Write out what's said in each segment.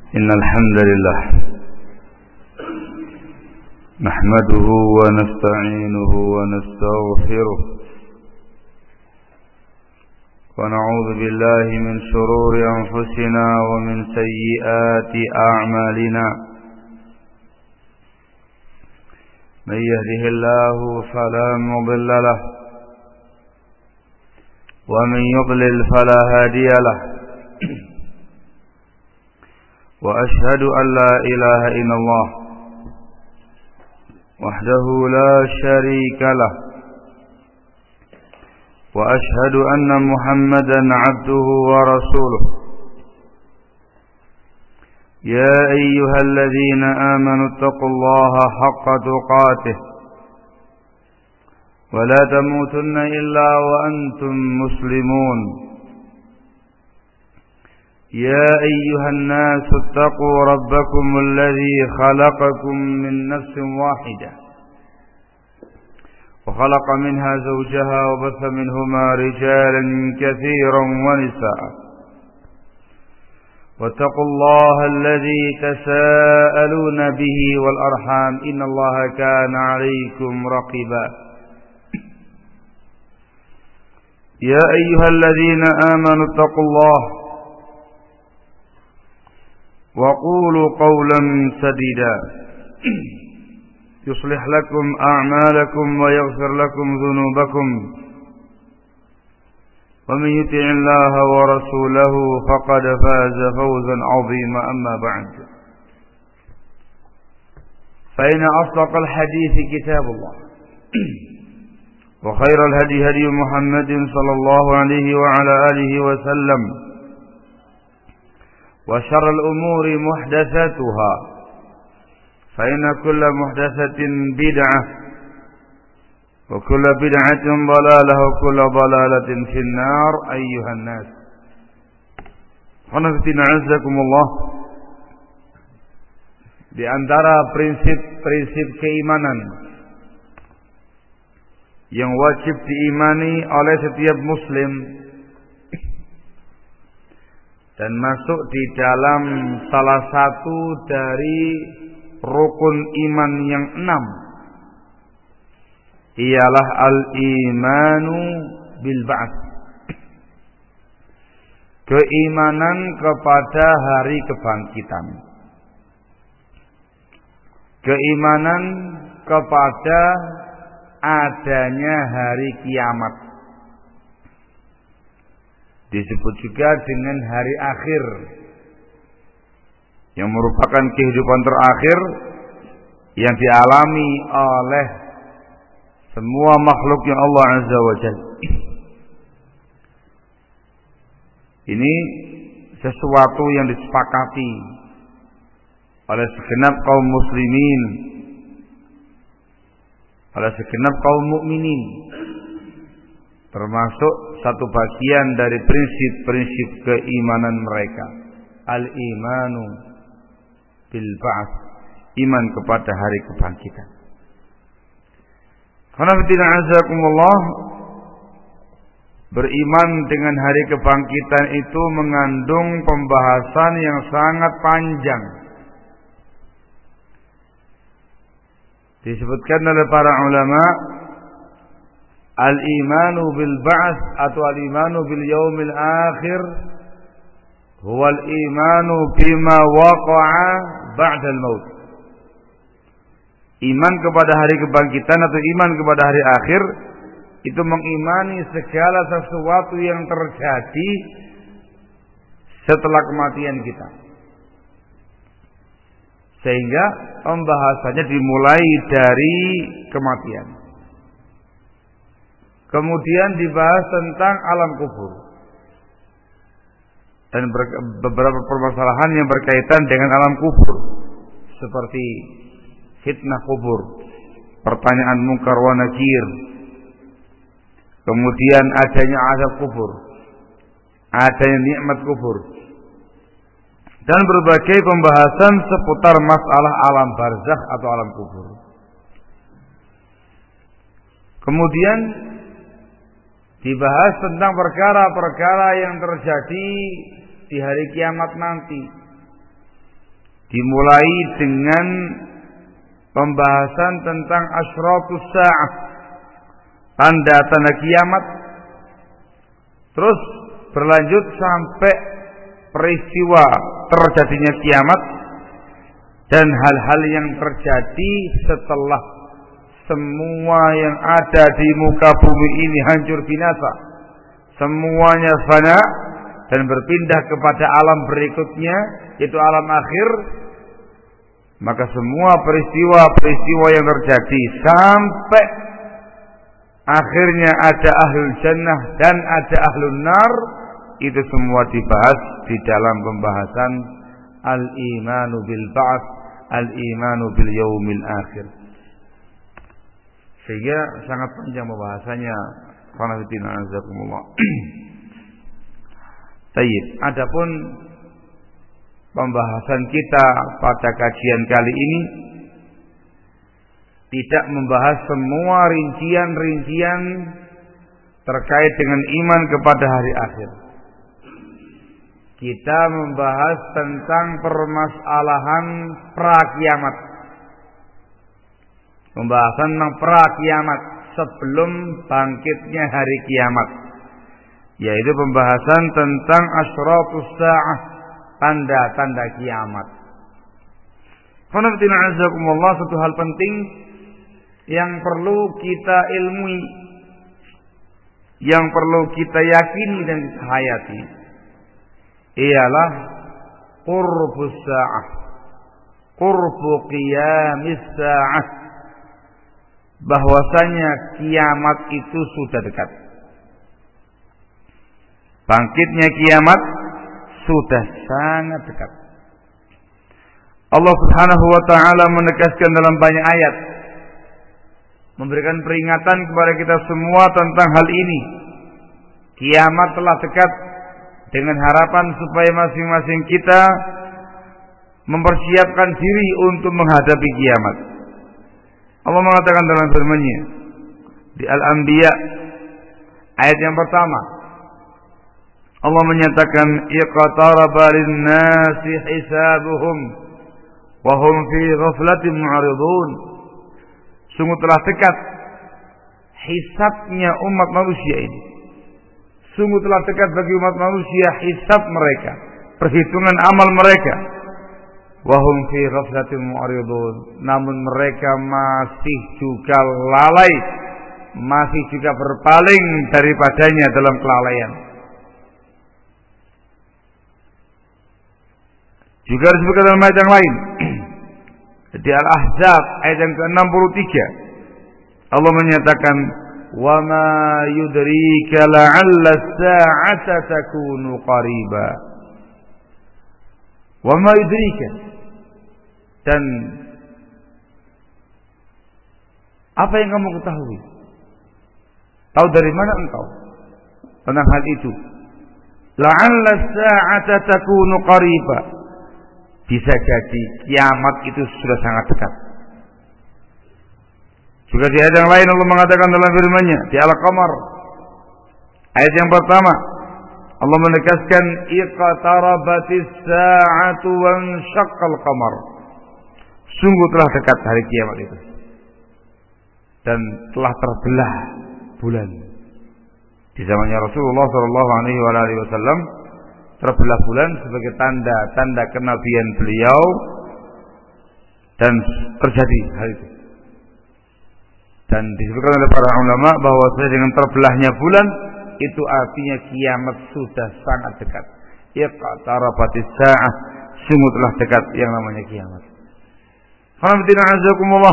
إن الحمد لله نحمده ونستعينه ونستغفره ونعوذ بالله من شرور أنفسنا ومن سيئات أعمالنا من يهده الله فلا مضل له ومن يضلل فلا هادي له وأشهد أن لا إله إلا الله وحده لا شريك له وأشهد أن محمدا عبده ورسوله يا أيها الذين آمنوا اتقوا الله حق تقاته ولا تموتن إلا وأنتم مسلمون يا أيها الناس اتقوا ربكم الذي خلقكم من نفس واحدة وخلق منها زوجها وبث منهما رجالا كثيرا ونساء واتقوا الله الذي تساءلون به والأرحام إن الله كان عليكم رقيبا يا أيها الذين آمنوا اتقوا الله وقولوا قولا سديدا يصلح لكم أعمالكم ويغفر لكم ذنوبكم ومن يطع الله ورسوله فقد فاز فوزا عظيما أما بعد فإن أصدق الحديث كتاب الله وخير الهدي هدي محمد صلى الله عليه وعلى آله وسلم وشر الأمور محدثاتها فإن كل محدثة بدعة وكل بدعة ضلالة وكل ضلالة في النار أيها الناس khonafidina azakumullah. Di antara prinsip-prinsip keimanan yang wajib diimani oleh setiap muslim dan masuk di dalam salah satu dari rukun iman yang 6 ialah al-imanu bil ba'ts, keimanan kepada hari kebangkitan, keimanan kepada adanya hari kiamat, disebut juga dengan hari akhir yang merupakan kehidupan terakhir yang dialami oleh semua makhluk yang Allah Azza wa Jalla. Ini sesuatu yang disepakati oleh segenap kaum muslimin, oleh segenap kaum mukminin, termasuk satu bagian dari prinsip-prinsip keimanan mereka, al-imanu bil ba'ts, iman kepada hari kebangkitan. Khonafidina azakumullah, beriman dengan hari kebangkitan itu mengandung pembahasan yang sangat panjang. Disebutkan oleh para ulama, al-imanu bil ba'ts atau al-imanu bil yaumil akhir huwa al-imanu bima waqa'a ba'da al-maut. Iman kepada hari kebangkitan atau iman kepada hari akhir itu mengimani segala sesuatu yang terjadi setelah kematian kita. Sehingga pembahasannya dimulai dari kematian. Kemudian dibahas tentang alam kubur dan beberapa permasalahan yang berkaitan dengan alam kubur, seperti fitnah kubur, pertanyaan munkar wa nakir, kemudian adanya azab kubur, adanya nikmat kubur, dan berbagai pembahasan seputar masalah alam barzakh atau alam kubur. Kemudian dibahas tentang perkara-perkara yang terjadi di hari kiamat nanti, Dimulai dengan pembahasan tentang asyratus sa'ah, tanda-tanda kiamat. Terus berlanjut sampai peristiwa terjadinya kiamat dan hal-hal yang terjadi setelah semua yang ada di muka bumi ini hancur binasa, semuanya fana dan berpindah kepada alam berikutnya, yaitu alam akhir. Maka semua peristiwa-peristiwa yang terjadi sampai akhirnya ada ahlul jannah dan ada ahlul nar, itu semua dibahas di dalam pembahasan al-imanu bil ba'ts, al-imanu bil yaumil akhir. Sehingga sangat panjang pembahasannya. Qanatina azakumullah. Baik, adapun pembahasan kita pada kajian kali ini tidak membahas semua rincian-rincian terkait dengan iman kepada hari akhir. Kita membahas tentang permasalahan pra-kiamat. Pembahasan tentang pra-kiamat sebelum bangkitnya hari kiamat, yaitu pembahasan tentang asyratus sa'ah, tanda-tanda kiamat. Qanatina azakumullah, satu hal penting yang perlu kita ilmui, yang perlu kita yakini dan kita hayati, ialah qurbus sa'ah, qurbu qiyamis sa'ah, bahwasanya kiamat itu sudah dekat. Bangkitnya kiamat sudah sangat dekat. Allah Subhanahu wa taala menegaskan dalam banyak ayat, memberikan peringatan kepada kita semua tentang hal ini. Kiamat telah dekat, dengan harapan supaya masing-masing kita mempersiapkan diri untuk menghadapi kiamat. Allah mengatakan dalam firman-Nya di Al-Anbiya ayat yang pertama, Allah menyatakan iqtaraba lin-nasi hisabuhum wa hum fi ghaflatin mu'ridun. Sungguh telah dekat hisabnya umat manusia ini. Sungguh telah dekat bagi umat manusia hisab mereka, perhitungan amal mereka. Wa hum fi ghaflatin mu'ridun. Namun mereka masih juga lalai, masih juga berpaling daripadanya dalam kelalaian. Juga disebutkan dalam ayat yang lain di Al-Ahzab ayat yang ke-63, Allah menyatakan wa ma yudrika la'alla as-sa'ata takunu qariba. Wa ma yudrika, dan apa yang kamu ketahui? Tahu dari mana engkau tentang hal itu? La'alla as-sa'ata takunu qariba. Bisa jadi kiamat itu sudah sangat dekat. Juga di ayat yang lain Allah mengatakan dalam firman-Nya di Al-Qamar ayat yang pertama, Allah menegaskan iqtarabatis sa'atu wanshaqqal qamar. Sungguh telah dekat hari kiamat itu dan telah terbelah bulan. Di zamannya Rasulullah sallallahu alaihi wasallam terbelah bulan sebagai tanda-tanda kenabian beliau, dan terjadi hal itu. Dan disebutkan oleh para ulama bahwa dengan terbelahnya bulan itu artinya kiamat sudah sangat dekat. Iqtarabatis sa'ah, sungguh telah dekat yang namanya kiamat. Qanatina azakumullah,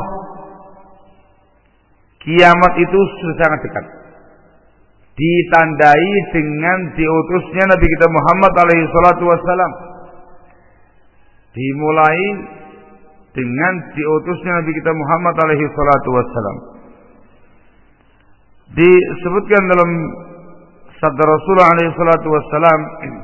kiamat itu sudah sangat dekat. Ditandai dengan diutusnya Nabi kita Muhammad alaihi salatu wassalam. Dimulai dengan diutusnya Nabi kita Muhammad alaihi salatu wassalam. Disebutkan dalam sabda Rasulullah alaihi salatu wassalam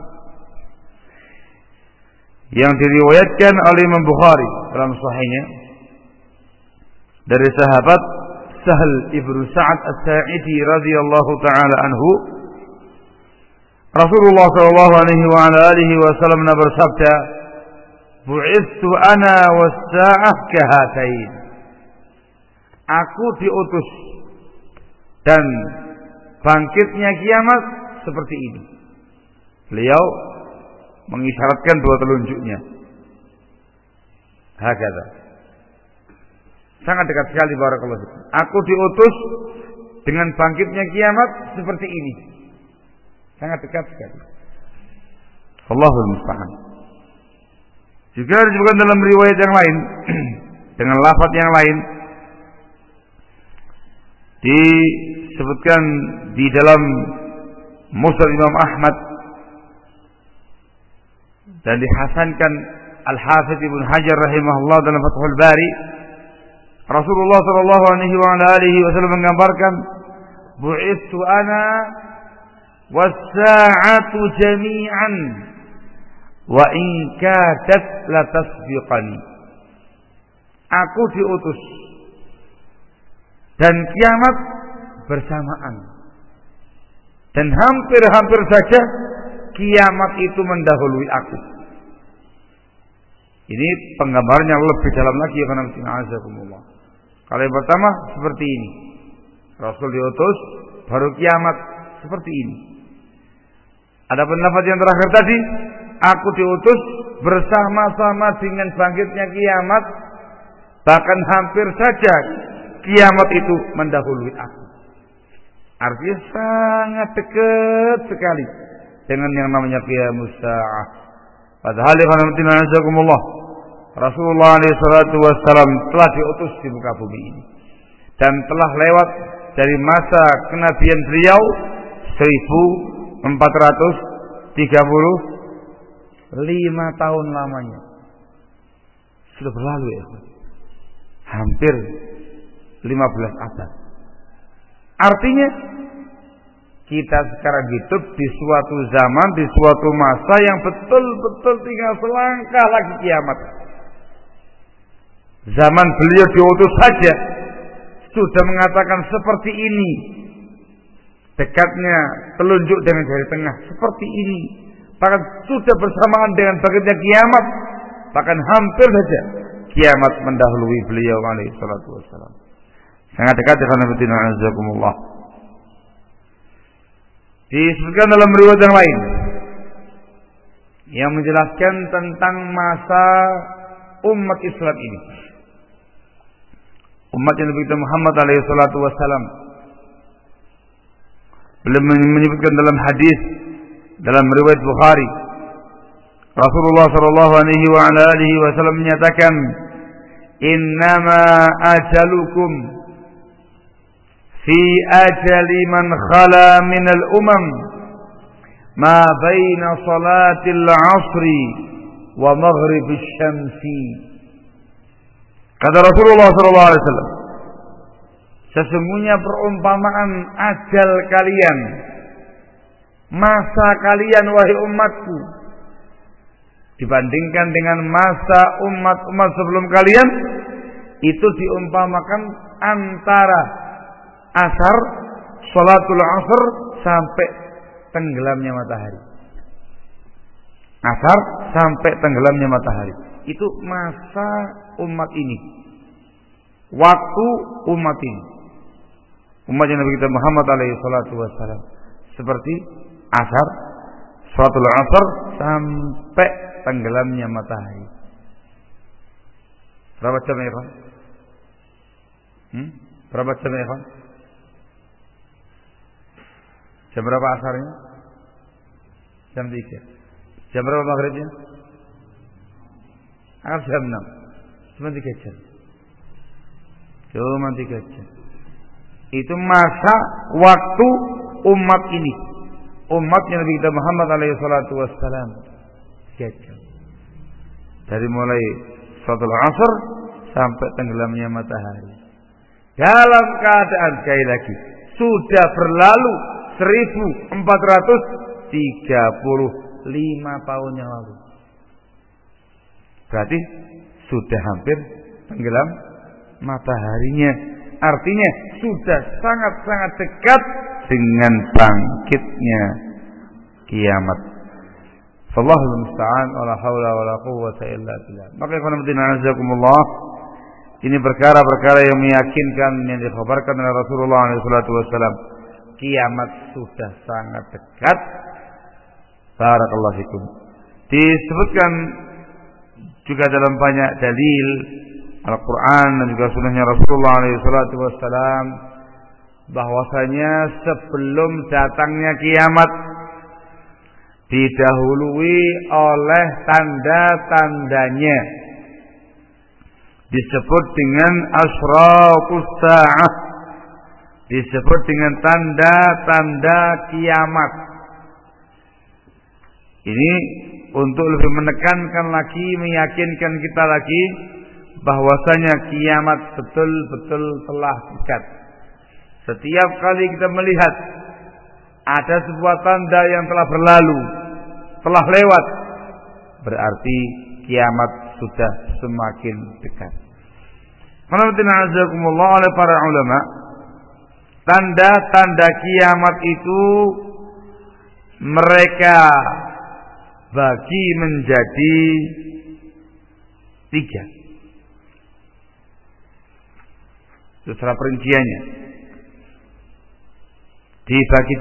yang diriwayatkan oleh Imam Bukhari dalam sahihnya dari sahabat Sahal ibnu Sa'ad As-Sa'idi radhiyallahu taala anhu, Rasulullah sallallahu alaihi wa ala alihi wasallam bersabda, bu'itsu ana was-sa'ah kahatain. Aku diutus dan bangkitnya kiamat seperti ini. Beliau mengisyaratkan dua telunjuknya. Hakadha. Sangat dekat sekali barakallahu fikum. Aku diutus dengan bangkitnya kiamat seperti ini. Sangat dekat sekali. Allahul musta'an. Juga disebutkan dalam riwayat yang lain dengan lafaz yang lain, disebutkan di dalam Musnad Imam Ahmad dan dihasankan Al-Hafidz Ibnu Hajar rahimahullah dalam Fathul Bari. Rasulullah sallallahu alaihi wasallam menggambarkan, bu'itsu ana was-sa'atu jami'an wa in kadat la tasbiqani. Aku diutus dan kiamat bersamaan, dan hampir-hampir saja kiamat itu mendahului aku. Ini penggambarannya lebih dalam lagi ya karena kalau yang pertama seperti ini, Rasul diutus baru kiamat seperti ini. Adapun lafaz yang terakhir tadi, aku diutus bersama-sama dengan bangkitnya kiamat, bahkan hampir saja kiamat itu mendahului aku. Artinya sangat dekat sekali dengan yang namanya qiyamus saa'ah. Padahal Rasulullah SAW telah diutus di muka bumi ini dan telah lewat dari masa kenabian beliau 1435 tahun lamanya. Sudah berlalu ya, hampir 15 abad. Artinya kita sekarang hidup di suatu zaman, di suatu masa yang betul-betul tinggal selangkah lagi kiamat. Zaman beliau diutus saja sudah mengatakan seperti ini, dekatnya telunjuk dengan jari tengah seperti ini, bahkan sudah bersamaan dengan bangkitnya kiamat, bahkan hampir saja kiamat mendahului beliau alaihi salatu wassalam. Sangat dekat dengan Nabi Muhammad. Disebutkan dalam riwayat yang lain yang menjelaskan tentang masa umat Islam ini, umat yang Nabi Muhammad alaihi salatu wassalam. Beliau menyebutkan dalam hadis dalam riwayat Bukhari, Rasulullah sallallahu alaihi wasallam menyatakan, "Innama ajalukum fi ajali man khala min al-umam ma baina salatil asri wa maghribis syamsi." Kata Rasulullah SAW, sesungguhnya perumpamaan ajal kalian, masa kalian wahai umatku, dibandingkan dengan masa umat-umat sebelum kalian, itu diumpamakan antara asar, sholatul asr sampai tenggelamnya matahari. Asar sampai tenggelamnya matahari. Itu masa umat ini, waktu umat ini, umatnya Nabi kita Muhammad alaihi salatu wassalam, seperti asar, sholatul asr sampai tenggelamnya matahari. Berapa jam ya Pak? Berapa jam ya Pak? Jam berapa asarnya? Jam 3. Jam berapa maghribnya? Jam 6. Cuma 3 jam. Cuma 3 jam. Itu masa waktu umat ini, umatnya Nabi kita Muhammad alaihi salatu wassalam. 3 jam. Dari mulai salatul asr sampai tenggelamnya matahari. Dalam keadaan sekali lagi sudah berlalu 1435 tahun yang lalu. Berarti sudah hampir tenggelam mataharinya. Artinya sudah sangat-sangat dekat dengan bangkitnya kiamat. Wallahul musta'an wa la haula wa la quwwata illa billah. Maka azakumullah, ini perkara-perkara yang meyakinkan yang dikhabarkan oleh Rasulullah SAW. Kiamat sudah sangat dekat. Barakallahu fikum. Disebutkan juga dalam banyak dalil Al-Quran dan juga sunnahnya Rasulullah SAW bahwasanya sebelum datangnya kiamat didahului oleh tanda-tandanya, disebut dengan asratus sa'ah, disebut dengan tanda-tanda kiamat. Ini untuk lebih menekankan lagi, meyakinkan kita lagi bahwasanya kiamat betul-betul telah dekat. Setiap kali kita melihat ada sebuah tanda yang telah berlalu, telah lewat, berarti kiamat sudah semakin dekat. Alhamdulillah oleh para ulama, tanda-tanda kiamat itu mereka bagi menjadi 3. Secara perinciannya dibagi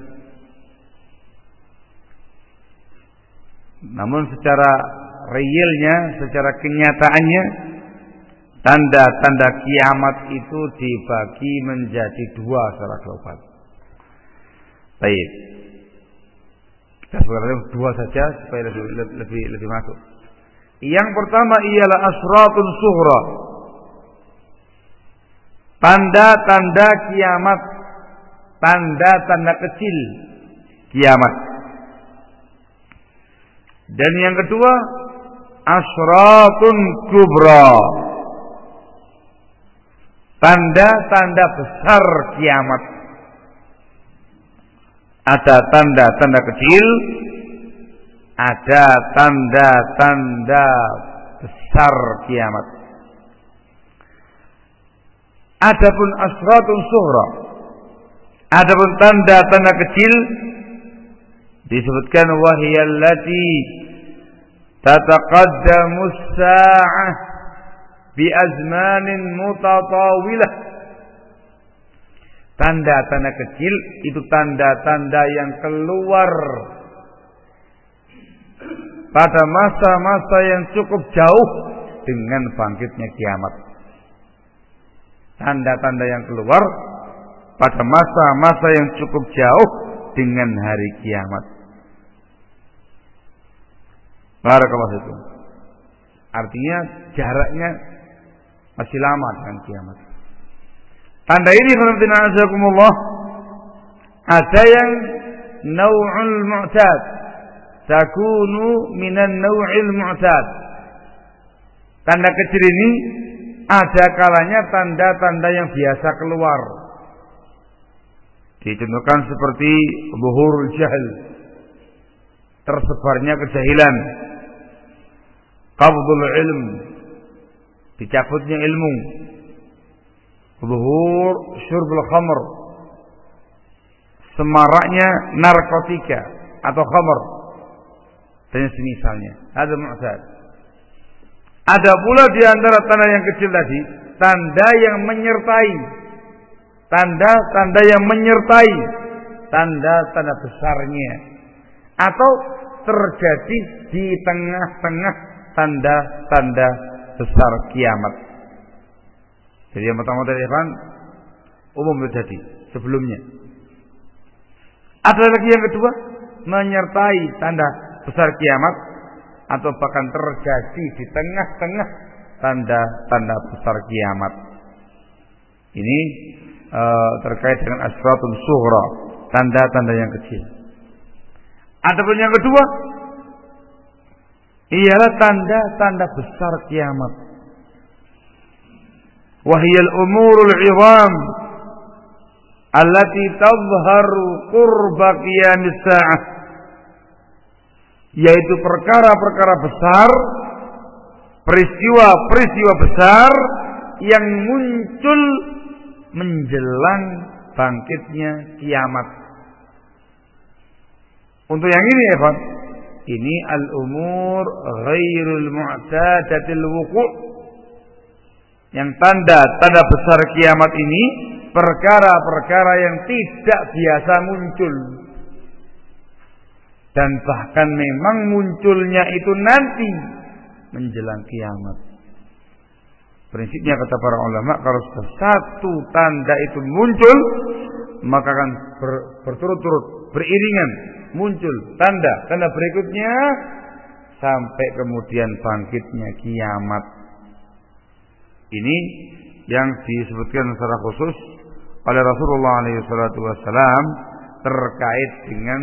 3. Namun secara realnya, secara kenyataannya, tanda-tanda kiamat itu dibagi menjadi 2 secara global. Baik, kita sebenarnya 2 saja supaya lebih masuk. Yang pertama ialah asratun sughra, tanda-tanda kiamat, tanda-tanda kecil kiamat. Dan yang kedua asratun kubra, tanda-tanda besar kiamat. Ada tanda-tanda kecil, ada tanda-tanda besar kiamat. Adapun asratun sughra, adapun tanda-tanda kecil, disebutkan wahiyallati tataqaddamu as-sa'ah bi azmanin mutatawilah. Tanda-tanda kecil itu tanda-tanda yang keluar pada masa-masa yang cukup jauh dengan bangkitnya kiamat. Tanda-tanda yang keluar pada masa-masa yang cukup jauh dengan hari kiamat. Barakallahu fikum. Artinya jaraknya masih lama dengan kiamat. Tanda ini alhamdulillah ada yang nau'ul mu'tad, takunu minan nau'il mu'tad. Tanda kecil ini ada kalanya tanda-tanda yang biasa keluar. Dicontohkan seperti zuhurul jahl, tersebarnya kejahilan, qabdul ilm, dicabutnya ilmu, zuhur syurbul khamr, semaraknya narkotika atau khamr dan semisalnya. Ada mu'tad. Ada pula di antara tanda yang kecil tadi, tanda yang menyertai, tanda-tanda yang menyertai tanda-tanda besarnya, atau terjadi di tengah-tengah tanda-tanda besar kiamat. Jadi yang pertama tadi umum terjadi sebelumnya. Ada lagi yang kedua, menyertai tanda besar kiamat atau bahkan terjadi di tengah-tengah tanda-tanda besar kiamat. Ini terkait dengan asratul sughra, tanda-tanda yang kecil. Adapun yang kedua ialah tanda-tanda besar kiamat. Wahiyal umurul 'idham allati tadhharu qurba qiyamis sa'ah, yaitu perkara-perkara besar, peristiwa-peristiwa besar yang muncul menjelang bangkitnya kiamat. Untuk yang ini, Ini al-umur ghairul mu'tadatil wuqu'. Yang tanda-tanda besar kiamat ini perkara-perkara yang tidak biasa muncul. Dan bahkan memang munculnya itu nanti menjelang kiamat. Prinsipnya kata para ulama, kalau satu tanda itu muncul, maka akan berturut-turut, beriringan muncul tanda berikutnya sampai kemudian bangkitnya kiamat. Ini yang disebutkan secara khusus oleh Rasulullah SAW terkait dengan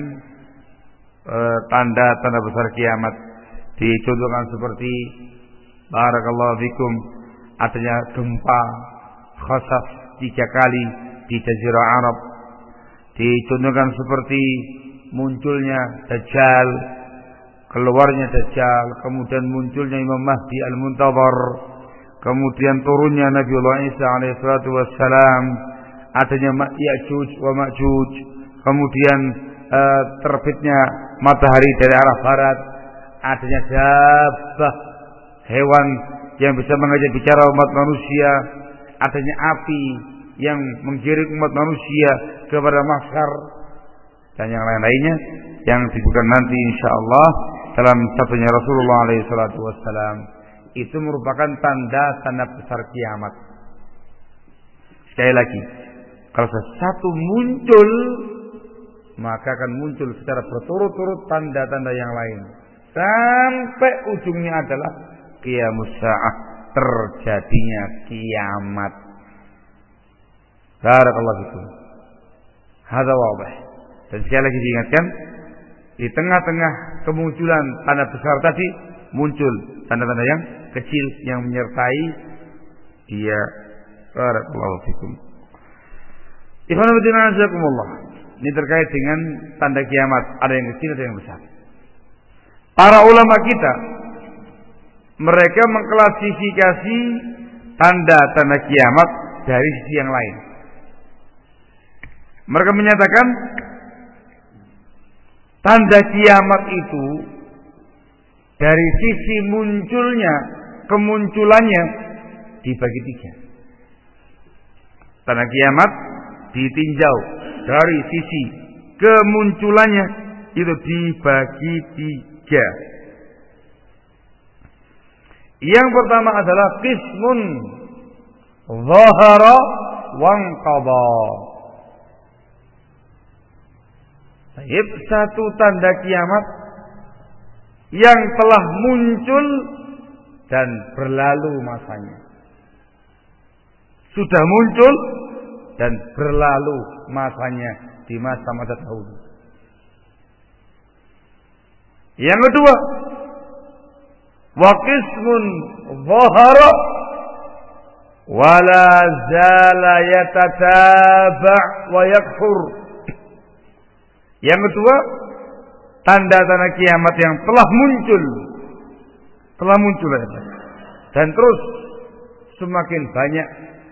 tanda-tanda besar kiamat. Dicontohkan seperti barakallahu fikum, adanya gempa khasaf 3 kali di Jazirah Arab. Dicontohkan seperti munculnya Dajjal, keluarnya Dajjal, kemudian munculnya Imam Mahdi Al-Muntadhar, kemudian turunnya Nabiullah Isa alaihissalatu wassalam, adanya Ya'juj wa Ma'juj, kemudian terbitnya matahari dari arah barat, adanya dabbah, hewan yang bisa mengajak bicara umat manusia, adanya api yang menggiring umat manusia kepada mahsyar, dan yang lain-lainnya yang disebutkan nanti insyaallah dalam sabdanya Rasulullah SAW. Itu merupakan tanda-tanda besar kiamat. Sekali lagi, kalau sesuatu muncul, maka akan muncul secara berturut-turut tanda-tanda yang lain sampai ujungnya adalah qiyamus sa'ah, terjadinya kiamat. Barakallahu fikum. Hadza wadih. Dan sekali lagi diingatkan, di tengah-tengah kemunculan tanda besar tadi muncul tanda-tanda yang kecil yang menyertai dia. Barakallahu fikum. Ikhwan fillah azakumullah. Ini terkait dengan tanda kiamat, ada yang kecil ada yang besar. Para ulama kita mereka mengklasifikasi tanda-tanda kiamat dari sisi yang lain. Mereka menyatakan tanda kiamat itu dari sisi munculnya, kemunculannya dibagi 3. Tanda kiamat ditinjau dari sisi kemunculannya itu dibagi 3. Yang pertama adalah qismun zahara wanqadha. Baik, satu tanda kiamat yang telah muncul dan berlalu masanya. Sudah muncul dan berlalu masanya di masa-masa dahulu. Yang kedua, wa qismun dhahara wa la zala yatataba' wa yakfur. Yang kedua, tanda-tanda kiamat yang telah muncul dan terus semakin banyak,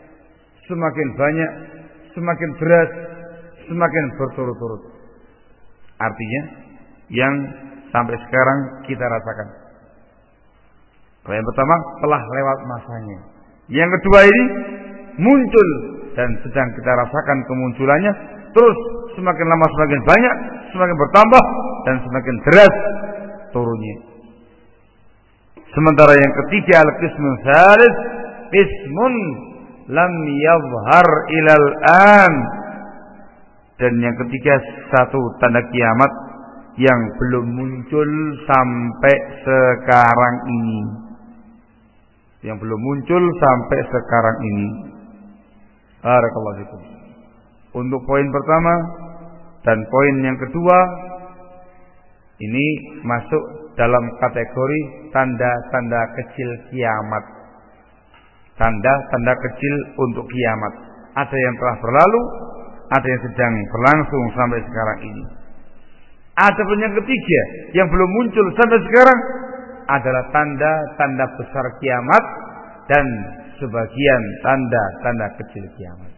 semakin berat, semakin berturut-turut. Artinya yang sampai sekarang kita rasakan. Kalau yang pertama telah lewat masanya. Yang kedua ini muncul dan sedang kita rasakan kemunculannya, terus semakin lama semakin banyak, semakin bertambah dan semakin deras turunnya. Sementara yang ketiga al-qismun tsalits, qismun lam yadhhar ilal an. Dan yang ketiga satu tanda kiamat yang belum muncul sampai sekarang ini. Yang belum muncul sampai sekarang ini. Barakallahu fikum. Untuk poin pertama dan poin yang kedua ini masuk dalam kategori tanda-tanda kecil kiamat. Tanda-tanda kecil untuk kiamat. Ada yang telah berlalu, ada yang sedang berlangsung sampai sekarang ini. Ada pun yang ketiga yang belum muncul sampai sekarang adalah tanda-tanda besar kiamat dan sebagian tanda-tanda kecil kiamat.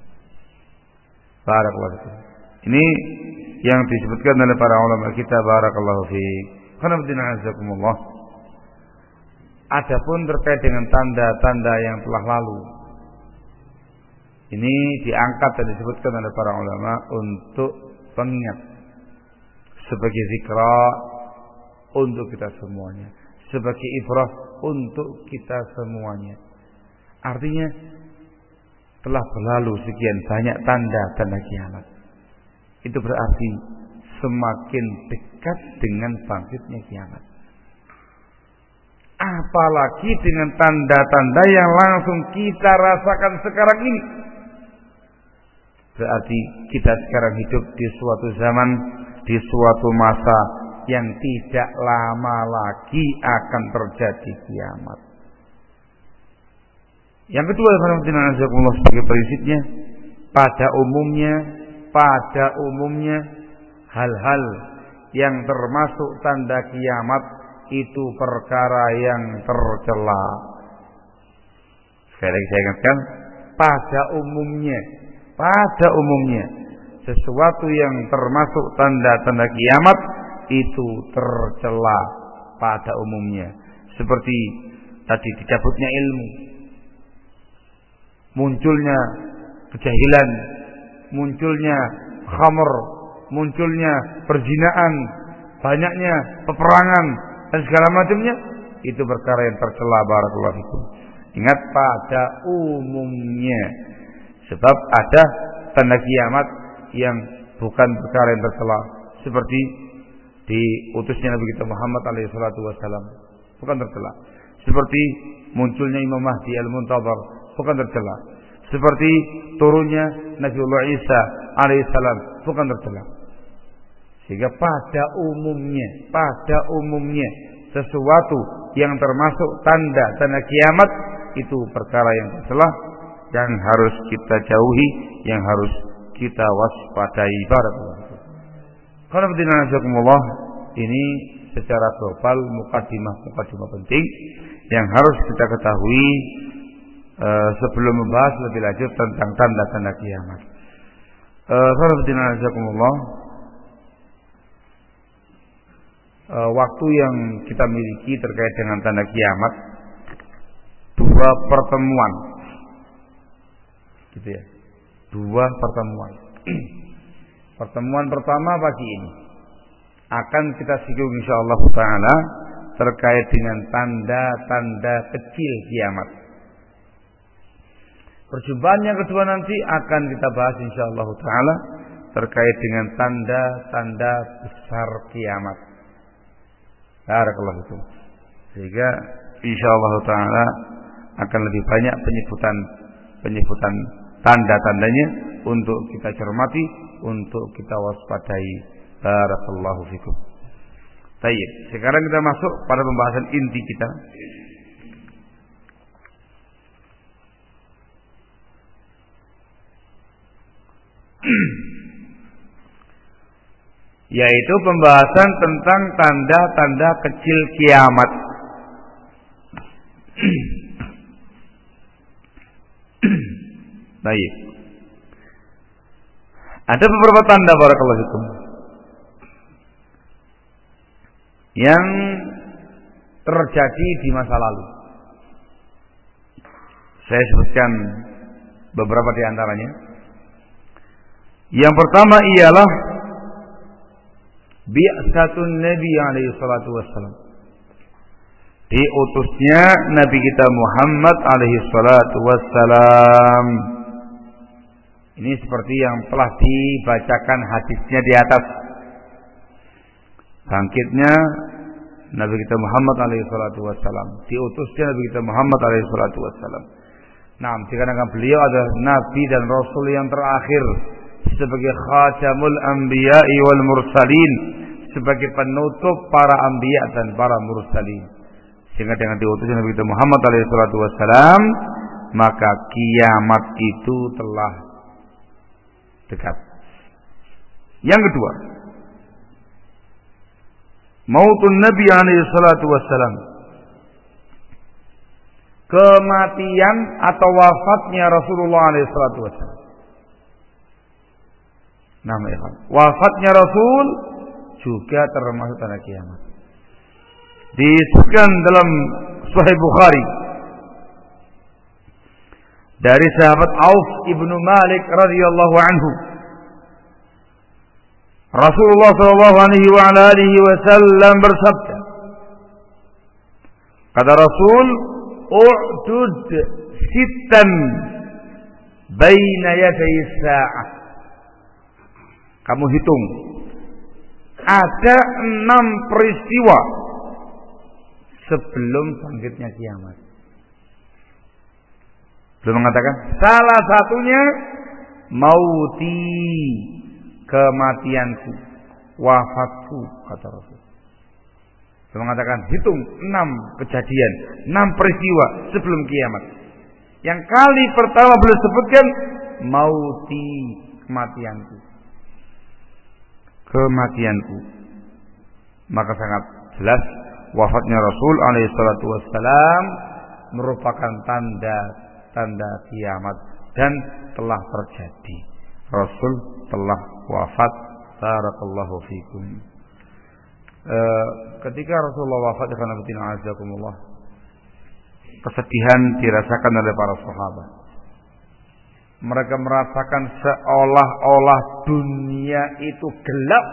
Barakallahu fiik. Ini yang disebutkan oleh para ulama kita, barakallahu fiik. Adapun terkait dengan tanda-tanda yang telah lalu, ini diangkat dan disebutkan oleh para ulama untuk pengingat, sebagai zikra untuk kita semuanya, sebagai ibrah untuk kita semuanya. Artinya telah berlalu sekian banyak tanda-tanda kiamat. Itu berarti semakin dekat dengan bangkitnya kiamat. Apalagi dengan tanda-tanda yang langsung kita rasakan sekarang ini. Berarti kita sekarang hidup di suatu zaman, di suatu masa yang tidak lama lagi akan terjadi kiamat. Yang kedua, sebagai prinsipnya, pada umumnya hal-hal yang termasuk tanda kiamat itu perkara yang tercela. Sekali lagi saya ingatkan, pada umumnya sesuatu yang termasuk tanda-tanda kiamat itu tercela pada umumnya. Seperti tadi dicabutnya ilmu, munculnya kejahilan, munculnya khamr, munculnya perzinaan, banyaknya peperangan dan segala macamnya, itu perkara yang tercela. Barakallahu fikum. Ingat, pada umumnya. Sebab ada tanda kiamat yang bukan perkara yang tercela, seperti diutusnya Nabi kita Muhammad alaihi salatu wasallam, bukan tercela. Seperti munculnya Imam Mahdi al-Muntadhar, bukan tercela. Seperti turunnya Nabiullah Isa alaihi salam, bukan tercela. Sehingga pada umumnya sesuatu yang termasuk tanda-tanda kiamat itu perkara yang tercela, yang harus kita jauhi, yang harus kita waspadai. Barakallahu. Ini secara global mukadimah penting yang harus kita ketahui sebelum membahas lebih lanjut tentang tanda-tanda kiamat. Waktu yang kita miliki terkait dengan tanda kiamat, 2 pertemuan, gitu ya, 2 pertemuan. Pertemuan pertama pagi ini akan kita singgung insyaallah taala terkait dengan tanda-tanda kecil kiamat. Perjumpaan yang kedua nanti akan kita bahas insyaallah taala terkait dengan tanda-tanda besar kiamat. Barakallahu fikum. Sehingga insyaallah taala akan lebih banyak penyebutan tanda-tandanya untuk kita cermati, untuk kita waspadai. Barakallahu fikum. Baik, sekarang kita masuk pada pembahasan inti kita. Yaitu pembahasan tentang tanda-tanda kecil kiamat. Baik. Ada beberapa tanda barakallahu fikum yang terjadi di masa lalu. Saya sebutkan beberapa di antaranya. Yang pertama ialah bi'tsatun Nabi alaihi salatu wassalam, diutusnya Nabi kita Muhammad alaihi salatu wassalam. Ini seperti yang telah dibacakan hadisnya di atas. Bangkitnya Nabi kita Muhammad alaihi salatu wassalam, diutusnya Nabi kita Muhammad alaihi salatu wassalam. Nah, dikarenakan beliau adalah nabi dan rasul yang terakhir, sebagai khatamul anbiya'i wal mursalin, sebagai penutup para anbiya dan para mursalin. Sehingga dengan diutusnya Nabi kita Muhammad alaihi salatu wassalam, maka kiamat itu telah dekat. Yang kedua, mautun Nabi alaihi salatu wassalam, kematian atau wafatnya Rasulullah alaihi salatu wassalam. Wafatnya Rasul juga termasuk tanda kiamat. Disebutkan dalam Sahih Bukhari dari sahabat Auf ibnu Malik radhiyallahu anhu, Rasulullah sallallahu alaihi wasallam bersabda, kata Rasul, "U'dud sittan baina yaday sa'ah." Kamu hitung, ada 6 peristiwa sebelum bangkitnya kiamat. Belum mengatakan salah satunya mauti, kematianku, wafatku, kata Rasul. Belum mengatakan hitung 6 kejadian, 6 peristiwa sebelum kiamat. Yang kali pertama beliau sebutkan mauti, kematianku. Kematianku. Maka sangat jelas wafatnya Rasul alaihi salatu wassalam merupakan tanda kiamat dan telah terjadi. Rasul telah wafat. Barakallahu fikum. Ketika Rasulullah wafat, kesedihan dirasakan oleh para sahabat. Mereka merasakan seolah-olah dunia itu gelap,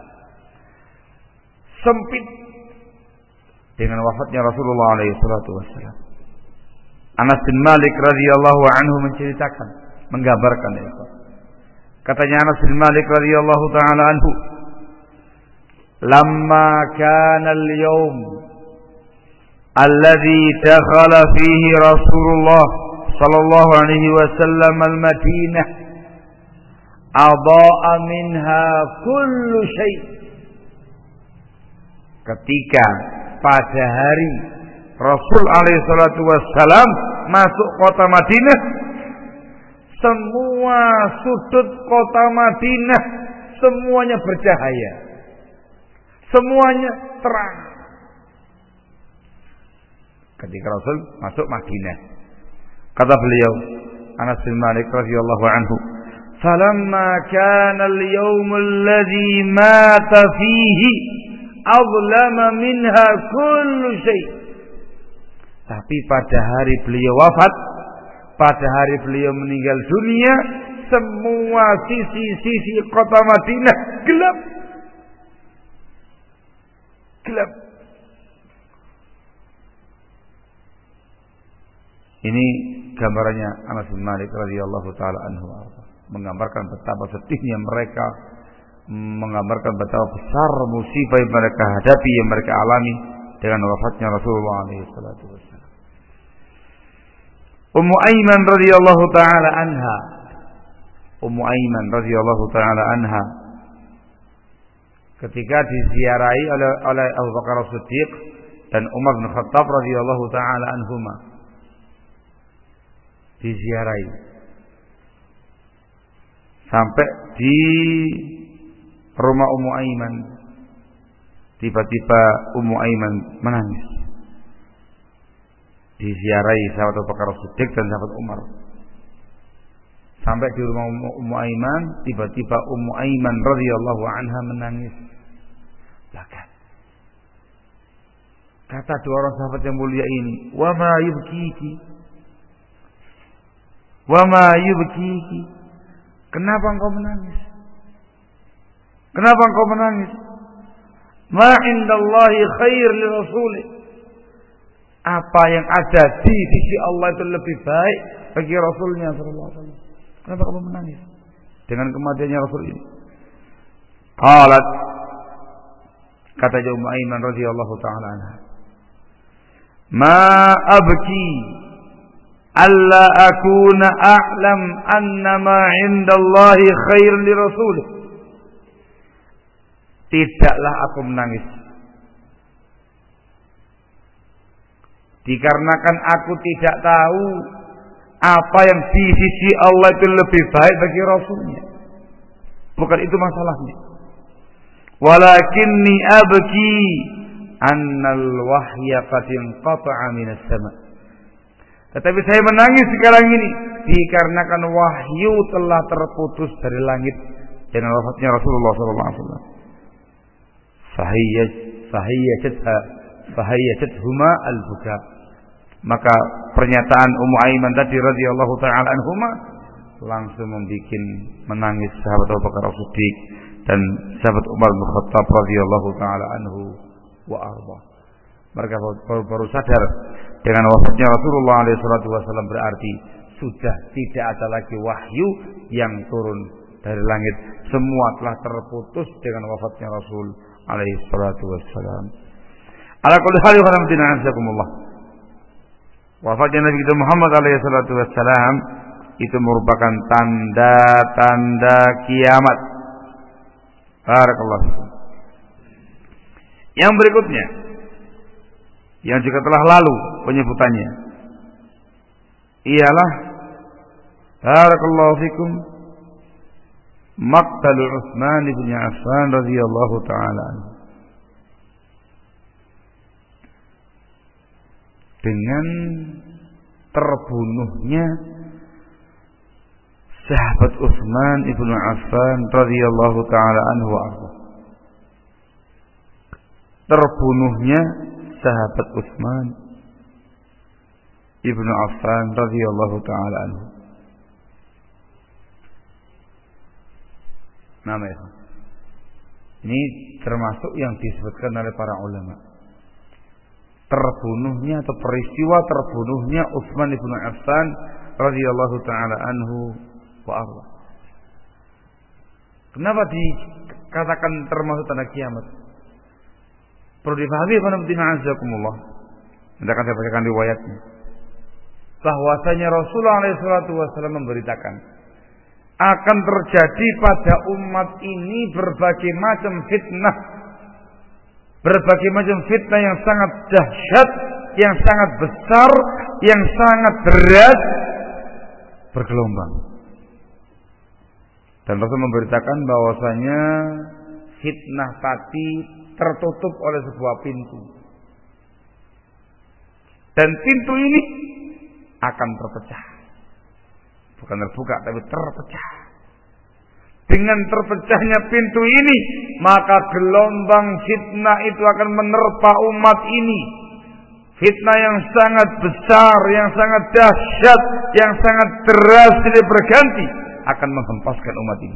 sempit dengan wafatnya Rasulullah alaihi salatu wassalam. Anas bin Malik radhiyallahu anhu menceritakan, menggambarkan itu. Katanya Anas bin Malik radhiyallahu taala anhu, "Lamma kana al-yawm alladhi dakhala fihi Rasulullah sallallahu alaihi wasallam al-Madinah, adaa'a minha kullu syai'." Ketika pada hari Rasul alaihi salatu wassalam masuk kota Madinah, semua sudut kota Madinah semuanya bercahaya, semuanya terang. Ketika Rasul masuk Madinah, kata beliau Anas bin Malik radhiyallahu anhu, "Falamma kana al-yawm alladhi mata fihi adlama minha kullu syai'." Tapi pada hari beliau wafat, pada hari beliau meninggal dunia, semua sisi-sisi kota Madinah gelap. Gelap. Ini gambarannya Anas bin Malik radhiyallahu taala anhu, menggambarkan betapa sedihnya mereka, menggambarkan betapa besar musibah yang mereka hadapi, yang mereka alami dengan wafatnya Rasulullah alaihi salatu wassalam. Ummu Aiman radhiyallahu taala anha, Ummu Aiman radhiyallahu taala anha ketika diziarahi oleh Abu Bakar As-Siddiq dan Umar bin Khattab radhiyallahu taala anhuma, diziarahi sampai di rumah Ummu Aiman. Tiba-tiba Ummu Aiman menangis. Diziarahi sahabat Abu Bakar As-Siddiq dan sahabat Umar. Sampai di rumah Ummu Aiman, tiba-tiba Ummu Aiman radhiyallahu anha menangis. Bahkan kata 2 orang sahabat yang mulia ini, "Wa ma yubkiki? Wa ma yubkiki?" Kenapa engkau menangis? Kenapa engkau menangis? Ma indallahi khair li rasulih. Apa yang ada di sisi Allah itu lebih baik bagi Rasulnya sallallahu alaihi wasallam. Kenapa kamu menangis dengan kematiannya Rasul ini? Qalat, kata Ummu Aiman radhiyallahu taala anha, "Ma abki alla akuna a'lam anna ma 'indallahi khair li rasulih." Tidaklah aku menangis dikarenakan aku tidak tahu apa yang di sisi Allah itu lebih baik bagi Rasulnya. Bukan itu masalahnya. Walakinni abki annal wahya qad inqata'a minas sama'. Tetapi saya menangis sekarang ini dikarenakan wahyu telah terputus dari langit dengan wafatnya Rasulullah sallallahu alaihi wasallam. fahayyajatuhuma al-buka. Maka pernyataan Ummu Aiman tadi radhiyallahu taala anhuma langsung membuat menangis sahabat Abu Bakar As-Siddiq dan sahabat Umar bin Khattab radhiyallahu taala anhu wa arda. Mereka baru sadar dengan wafatnya Rasulullah alaihi wasallam berarti sudah tidak ada lagi wahyu yang turun dari langit. Semua telah terputus dengan wafatnya Rasul alaihi wasallam. Ala kulli hal yuhramtina azakumullah. Wafatnya Nabi kita Muhammad alaihi wasallam itu merupakan tanda-tanda kiamat. Barakallahu fikum. Yang berikutnya yang juga telah lalu penyebutannya ialah barakallahu fikum maqtal Utsman bin Affan radhiyallahu taala anhu. Dengan terbunuhnya sahabat Utsman ibn Affan radhiyallahu taala anhu. Terbunuhnya sahabat Utsman ibn Affan radhiyallahu taala anhu. Nama itu. Ini termasuk yang disebutkan oleh para ulama. Terbunuhnya atau peristiwa terbunuhnya Utsman ibn Affan radhiyallahu taala anhu wa arda. Kenapa dikatakan termasuk tanda kiamat? Perlu dipahami qanabtina azakumullah. Nanti akan saya bacakan riwayatnya. Bahwasanya Rasulullah SAW memberitakan akan terjadi pada umat ini berbagai macam fitnah. Berbagai macam fitnah yang sangat dahsyat, yang sangat besar, yang sangat deras bergelombang. Dan Rasul memberitakan bahwasanya fitnah tadi tertutup oleh sebuah pintu. Dan pintu ini akan terpecah. Bukan terbuka, tapi terpecah. Dengan terpecahnya pintu ini, maka gelombang fitnah itu akan menerpa umat ini. Fitnah yang sangat besar, yang sangat dahsyat, yang sangat deras silih berganti akan menghempaskan umat ini.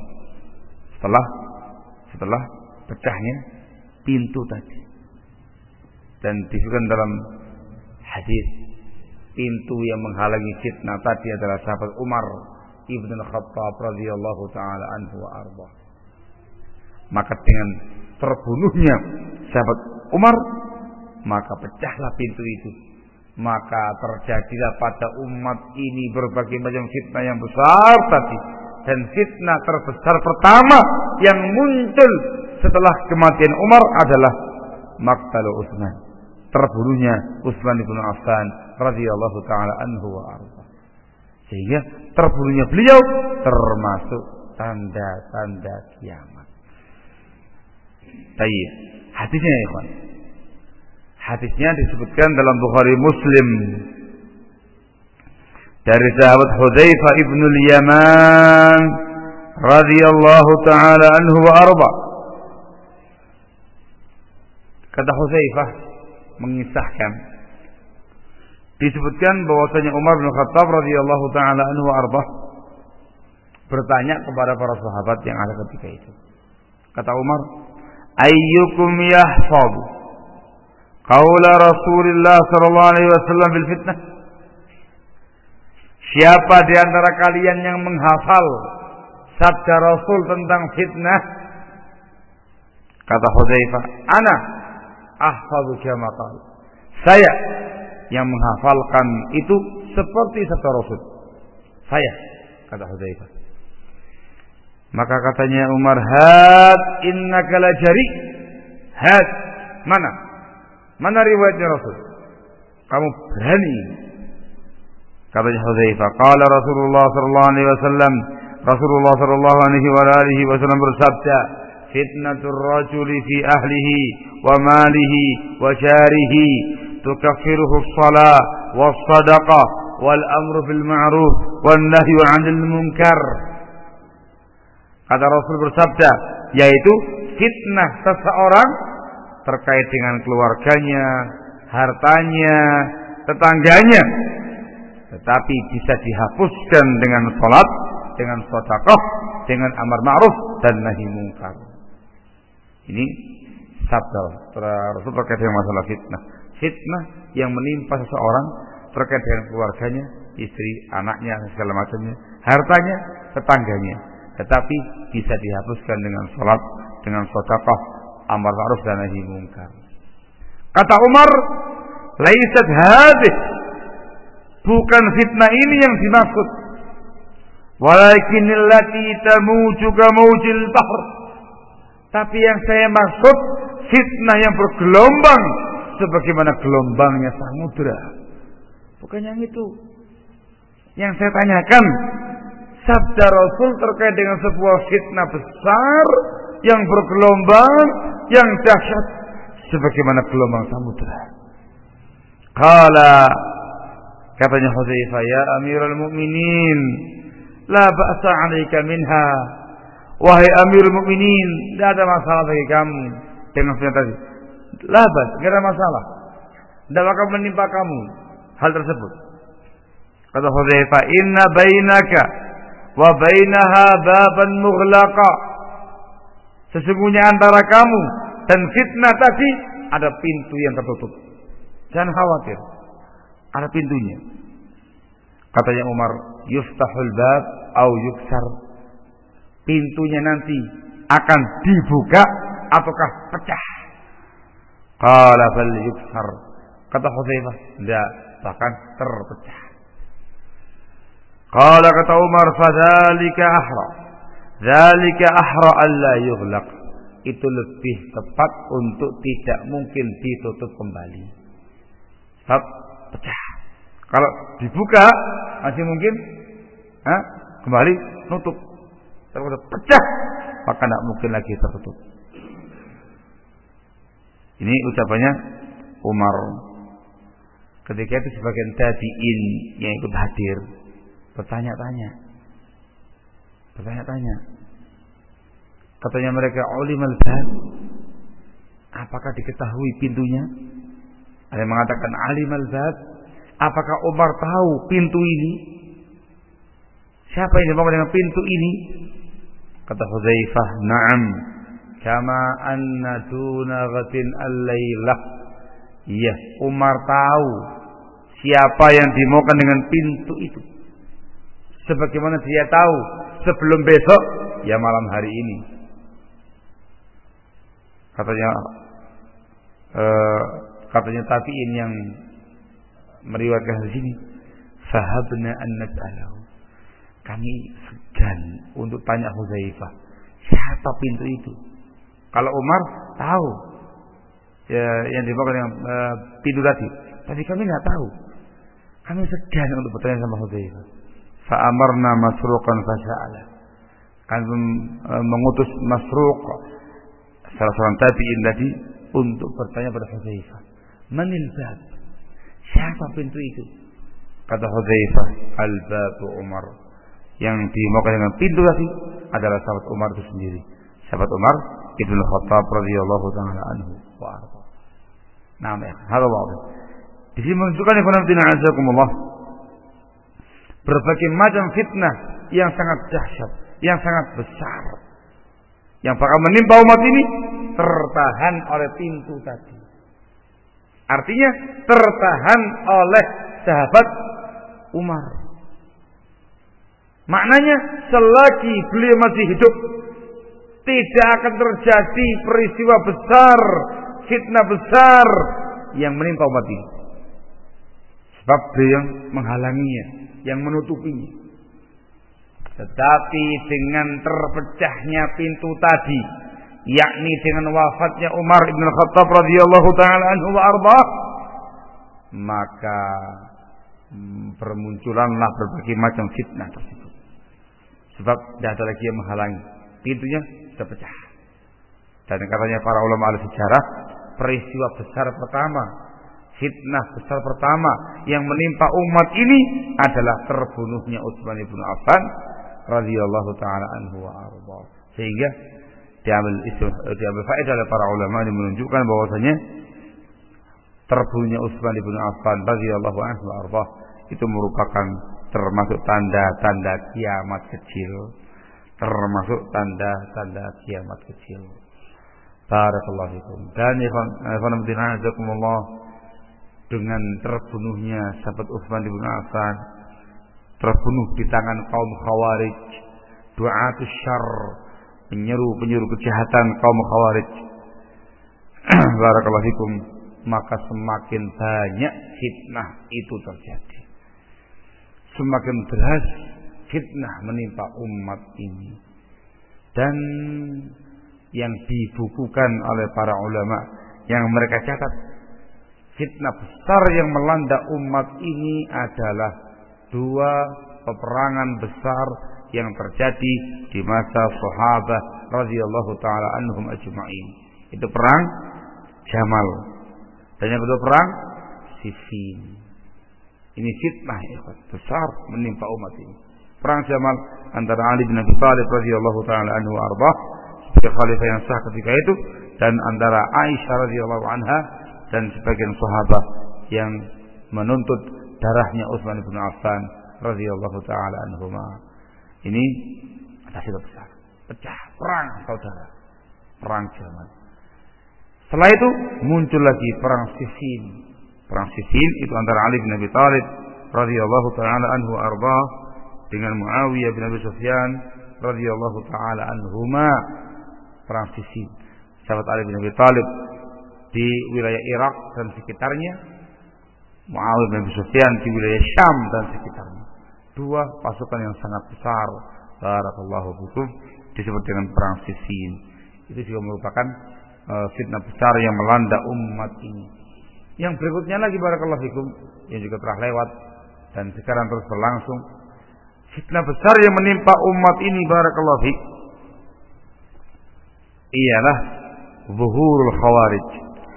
Setelah pecahnya pintu tadi. Dan disebutkan dalam hadis, pintu yang menghalangi fitnah tadi adalah sahabat Umar ibn Khattab radhiyallahu taala anhu wa arda. Maka dengan terbunuhnya sahabat Umar, maka pecahlah pintu itu. Maka terjadilah pada umat ini berbagai macam fitnah yang besar tadi. Dan fitnah terbesar pertama yang muncul setelah kematian Umar adalah maqtal Utsman. Terbunuhnya Utsman bin Affan radhiyallahu taala anhu wa arda. Sehingga terbunuhnya beliau termasuk tanda-tanda kiamat. Baik, hadisnya ya ikhwan. Hadisnya disebutkan dalam Bukhari Muslim dari sahabat Hudzaifah ibn al-Yaman radhiyallahu taala anhu wa arda. Kata Hudzaifah mengisahkan, disebutkan bahwasanya Umar bin Khattab radhiyallahu taala anhu wa arda bertanya kepada para sahabat yang ada ketika itu. Kata Umar, ayyukum yahfadhu qaula Rasulullah sallallahu alaihi wasallam bil fitnah? Siapa di antara kalian yang menghafal sabda Rasul tentang fitnah? Kata Hudzaifah, ana ahfadhu kama qala. Saya yang menghafalkan itu seperti sabda Rasul. Saya, kata Hudzaifah. Maka katanya Umar, had innaka la jari. Had, mana riwayatnya Rasul? Kamu berani. Katanya Hudzaifah, qala Rasulullah sallallahu alaihi wasallam, Rasulullah sallallahu alaihi wasallam bersabda, fitnatur rajuli fi ahlihi wa malihi wa syarihi tukaffiruhu as-shalah was-sadaqah wal amru bil ma'ruf wan nahyu 'anil munkar. Kata Rasul bersabda, yaitu fitnah seseorang terkait dengan keluarganya, hartanya, tetangganya, tetapi bisa dihapuskan dengan salat, dengan sedekah, dengan amar ma'ruf dan nahi munkar. Ini sabda Rasul terkait dengan masalah fitnah. Fitnah yang menimpa seseorang terkait dengan keluarganya, istri, anaknya, segala macamnya, hartanya, tetangganya, tetapi bisa dihapuskan dengan salat, dengan sedekah, amar ma'ruf dan nahi munkar. Kata Umar, laisat hadhihi, bukan fitnah ini yang dimaksud, walakinil lati tamuju ka maujil bahr, tapi yang saya maksud fitnah yang bergelombang sebagaimana gelombangnya samudra. Bukan yang itu. Yang saya tanyakan, sabda Rasul terkait dengan sebuah fitnah besar yang bergelombang, yang dahsyat sebagaimana gelombang samudra. Qala, katanya Hudzaifah, ya Amirul Mukminin, la ba'sa 'alaika minha. Wahai Amirul Mukminin, tidak ada masalah bagi kamu dengan fitnah tadi. La ba'sa, tidak ada masalah. Tidak akan menimpa kamu hal tersebut. Kata Hudzaifah, inna bainaka wa bainaha baban mughlaqa. Sesungguhnya antara kamu dan fitnah tadi ada pintu yang tertutup. Jangan khawatir, ada pintunya. Katanya Umar, yuftahul bab au yuksar. Pintunya nanti akan dibuka ataukah pecah. Qala fal yuksar. Kata Hudzaifah, tidak, bahkan terpecah. Qala, kata Umar, fadzalika ahra. Dzalika ahra alla yughlaq. Itu lebih tepat untuk tidak mungkin ditutup kembali. Sebab pecah. Kalau dibuka masih mungkin kembali nutup. Kalau pecah maka tidak mungkin lagi tertutup. Ini ucapannya Umar. Ketika itu sebagian tabi'in yang ikut hadir bertanya-tanya. Katanya mereka, ulimal bab, apakah diketahui pintunya? Ada yang mengatakan alimal bab, apakah Umar tahu pintu ini? Siapa yang dimaksud dengan pintu ini? Kata Hudzaifah, na'am, kama anna duna ghatin al-lailah. Iya, Umar tahu siapa yang dimaukan dengan pintu itu. Sebagaimana dia tahu sebelum besok, ya malam hari ini. Katanya tabi'in yang meriwayatkan di sini, fahabna an nas'alahu. Kami segan untuk tanya Hudzaifah, siapa pintu itu? Kalau Umar tahu ya, yang dimaksud dengan pintu tadi, tapi kami tidak tahu. Kami segan untuk bertanya sama Hudzaifah. Fa'amarna Masruqan fasa'ala. Kami mengutus Masruq, salah seorang tabi'in tadi, untuk bertanya pada Hudzaifah, manil bab, siapa pintu itu? Kata Hudzaifah, al-babu Umar. Yang dimaukan dengan pintu tadi adalah sahabat Umar itu sendiri, sahabat Umar Ibnu Khattab radhiyallahu taala anhu wa arda. Nah, halo Bapak. Di sini menunjukkan ikhwan azakumullah, berbagai macam fitnah yang sangat dahsyat, yang sangat besar, yang bakal menimpa umat ini tertahan oleh pintu tadi. Artinya tertahan oleh sahabat Umar. Maknanya selagi beliau masih hidup tidak akan terjadi peristiwa besar, fitnah besar yang menimpa umat ini. Sebab beliau yang menghalanginya, yang menutupinya. Tetapi dengan terpecahnya pintu tadi, yakni dengan wafatnya Umar ibn Khattab radhiyallahu taala anhu wa arda, maka bermunculanlah berbagai macam fitnah tersebut. Sebab tidak ada lagi yang menghalangi, pintunya sudah pecah. Dan katanya para ulama ahli sejarah, peristiwa besar pertama, fitnah besar pertama yang menimpa umat ini adalah terbunuhnya Utsman bin Affan radhiyallahu taala anhu wa arda. Sehingga diambil faedah oleh para ulama yang menunjukkan bahwasanya terbunuhnya Utsman bin Affan radhiyallahu anhu arba itu merupakan termasuk tanda-tanda kiamat kecil. Termasuk tanda-tanda kiamat kecil. Barakallahu fikum. Dan ikhwan dengan terbunuhnya sahabat Utsman bin Affan, terbunuh di tangan kaum Khawarij, du'atus syarr, penyeru kejahatan kaum Khawarij. Barakallahu fikum, maka semakin banyak fitnah itu terjadi. Semakin deras fitnah menimpa umat ini. Dan yang dibukukan oleh para ulama yang mereka catat, fitnah besar yang melanda umat ini adalah 2 peperangan besar yang terjadi di masa sahabat radhiyallahu taala anhum ajma'in. Itu perang Jamal dan yang kedua perang Siffin. Ini fitnah besar menimpa umat ini. Perang Jamal antara Ali bin Abi Thalib radhiyallahu taala anhu arba sebagai khalifah yang sah ketika itu, dan antara Aisyah radhiyallahu anha dan sebagian sahabat yang menuntut darahnya Utsman bin Affan radhiyallahu taala anhuma. Ini ada fitnah besar, pecah perang saudara, perang Jamal. Setelah itu muncul lagi perang Siffin. Perang Siffin itu antara Ali bin Abi Thalib radhiyallahu taala anhu arba dengan Muawiyah bin Abi Sufyan radhiyallahu taala anhuma. Perang Siffin. Sahabat Ali bin Abi Thalib di wilayah Irak dan sekitarnya, Muawiyah bin Abi Sufyan di wilayah Syam dan sekitarnya. 2 pasukan yang sangat besar. Barakallahu fikum, disebut dengan perang Siffin. Itu juga merupakan fitnah besar yang melanda umat ini. Yang berikutnya lagi barakallahu fikum, yang juga telah lewat dan sekarang terus berlangsung, fitnah besar yang menimpa umat ini barakallahu fikum ialah zuhurul khawarij.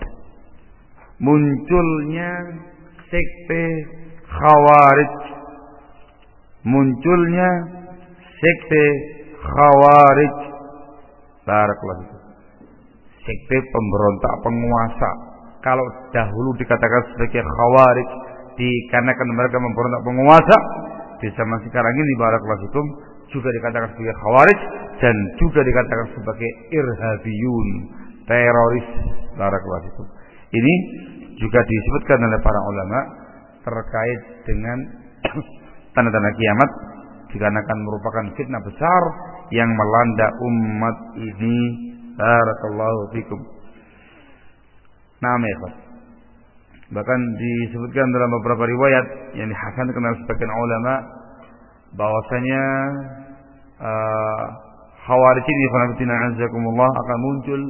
Munculnya sekte khawarij. Munculnya sekte khawarij. Barakallahu fikum. Sekte pemberontak penguasa. Kalau dahulu dikatakan sebagai khawarij dikarenakan mereka memberontak penguasa, di zaman sekarang ini barakallahu fikum juga dikatakan sebagai khawarij dan juga dikatakan sebagai irhabiyun, teroris. Barakallahu fikum. Ini juga disebutkan oleh para ulama terkait dengan tanda-tanda kiamat, dikarenakan merupakan fitnah besar yang melanda umat ini. Barakallahu fikum. Bahkan disebutkan dalam beberapa riwayat yang dihasankan oleh sebagian ulama bahwasanya Khawarij ini akan muncul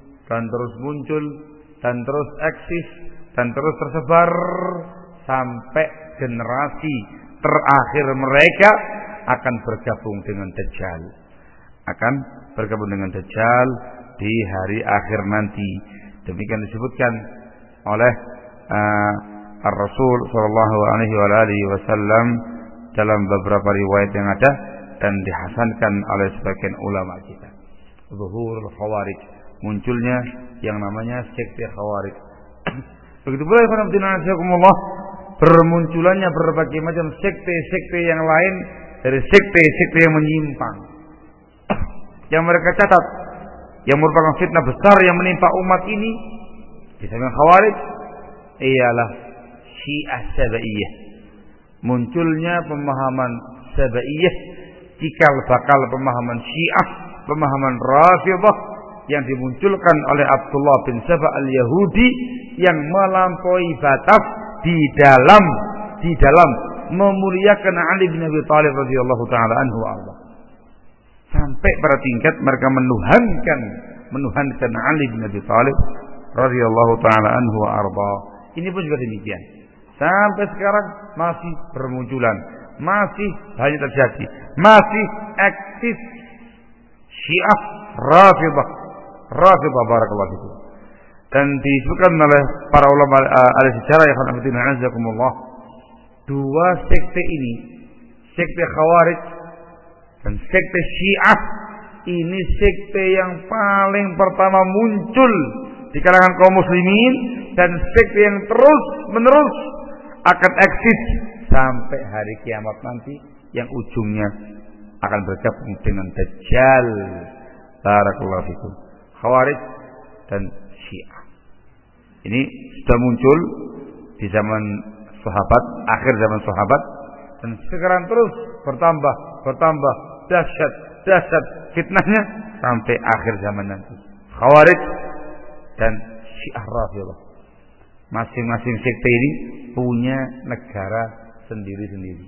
dan terus eksis dan terus tersebar sampai generasi terakhir mereka akan bergabung dengan Dajjal. Akan bergabung dengan Dajjal di hari akhir nanti. Demikian disebutkan oleh Ar-Rasul sallallahu alaihi wasallam dalam beberapa riwayat yang ada dan dihasankan oleh sebagian ulama kita. Zuhurul khawarij, munculnya yang namanya sekte khawarij. Begitu pula ikhwanakumullah, bermunculannya berbagai macam sekte-sekte yang lain dari sekte-sekte yang menyimpang. Yang mereka catat yang merupakan fitnah besar yang menimpa umat ini di samping khawarij ialah Syiah Sabaiyah. Munculnya pemahaman Sabaiyah cikal bakal pemahaman Syiah, pemahaman Rafidhah yang dimunculkan oleh Abdullah bin Saba al-Yahudi yang melampaui batas di dalam memuliakan Ali bin Abi Thalib radhiyallahu taala anhu Allah. Sampai pada tingkat mereka menuhankan Ali bin Abi Thalib radhiyallahu taala anhu arba. Ini pun juga demikian. Sampai sekarang masih bermunculan, masih banyak terjadi, masih aktif Syiah Rafidhah barakallahu fikum. Dan disebutkan oleh para ulama al-sejarah ya azakumullah, 2 sekte ini, sekte Khawarij dan sekte Syiah, ini sekte yang paling pertama muncul di kalangan kaum muslimin dan sekte yang terus menerus akan eksis sampai hari kiamat nanti, yang ujungnya akan bergabung dengan Dajjal. Barakallahu fikum. Khawarij dan Syiah ini sudah muncul di zaman sahabat, akhir zaman sahabat, dan sekarang terus bertambah dahsyat fitnahnya sampai akhir zaman nanti. Khawarij dan Syiah Rafidhah, masing-masing sekte ini punya negara sendiri-sendiri.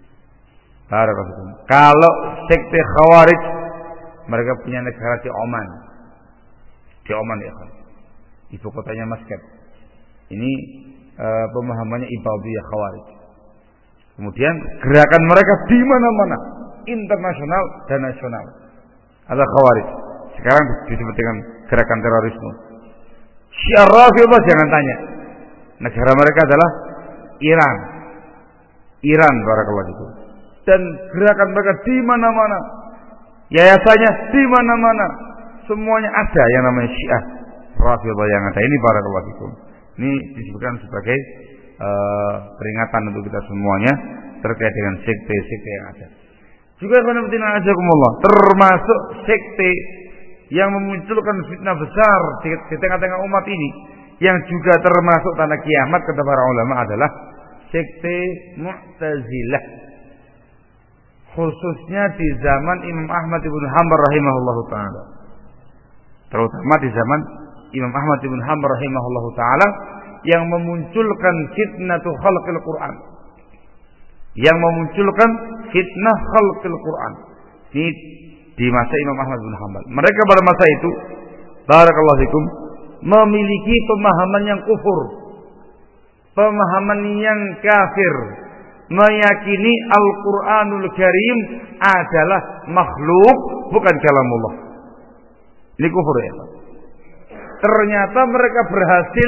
Kalau sekte Khawarij, mereka punya negara di Oman. Di Oman ya kan. Ibu kotanya Maskat. Ini pemahamannya Ibadiyah Khawarij. Kemudian gerakan mereka di mana-mana, internasional dan nasional. Ada Khawarij. Sekarang disebut dengan gerakan terorisme. Syiah Rafidhah jangan tanya. Negara mereka adalah Iran. Iran barakallahu fikum. Dan gerakan mereka di mana-mana. Yayasannya di mana-mana. Semuanya ada yang namanya Syiah Rafidhah yang ada ini barakallahu fikum. Ini disebutkan sebagai peringatan untuk kita semuanya terkait dengan sekte-sekte yang ada. Juga termasuk sekte yang memunculkan fitnah besar di tengah-tengah umat ini, yang juga termasuk tanda kiamat kata para ulama, adalah sekte Mu'tazilah, khususnya di zaman Imam Ahmad ibn Hanbal rahimahullahu taala. Terutama di zaman Imam Ahmad ibn Hanbal rahimahullahu taala, yang memunculkan fitnatul khalqil Quran. Yang memunculkan fitnah khalqil Quran. Ini di masa Imam Ahmad bin Hanbal. Mereka pada masa itu, barakallahu fikum, memiliki pemahaman yang kufur, pemahaman yang kafir, meyakini Al-Qur'anul Karim adalah makhluk, bukan kalamullah. Ini kufur ya. Ternyata mereka berhasil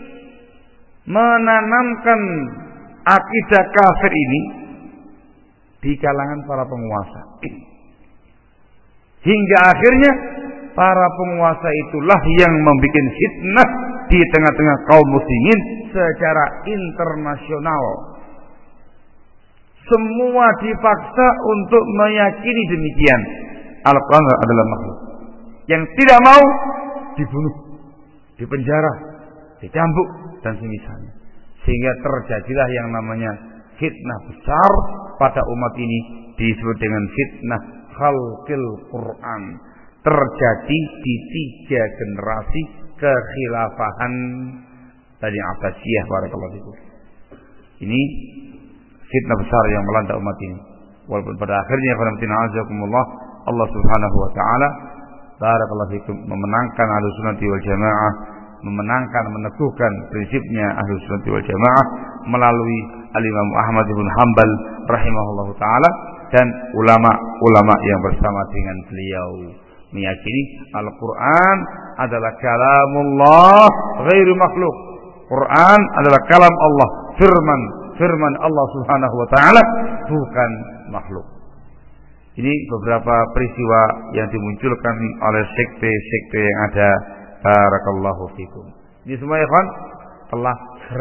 menanamkan akidah kafir ini di kalangan para penguasa. Hingga akhirnya para penguasa itulah yang membuat fitnah di tengah-tengah kaum muslimin secara internasional. Semua dipaksa untuk meyakini demikian. Al-Quran adalah makhluk. Yang tidak mau dibunuh, dipenjara, dicambuk dan semisalnya. Sehingga terjadilah yang namanya fitnah besar pada umat ini, disebut dengan fitnah khalqil Quran. Terjadi di 3 generasi kekhilafahan dari Abbasiyah barakallahu fikum. Ini fitnah besar yang melanda umat ini. Walaupun pada akhirnya Allah Subhanahu wa taala barakallahu fikum memenangkan Ahlussunnah wal Jamaah, memenangkan, meneguhkan prinsipnya Ahlussunnah wal Jamaah melalui Al-Imam Ahmad bin Hanbal rahimahullahu taala dan ulama-ulama yang bersama dengan beliau, meyakini Al-Quran adalah kalamullah ghairu makhluk. Quran adalah kalam Allah, firman Allah Subhanahu wa taala, bukan makhluk. Ini beberapa peristiwa yang dimunculkan oleh sekte-sekte yang ada. Barakallahu fikum. Ini semua ikhwan telah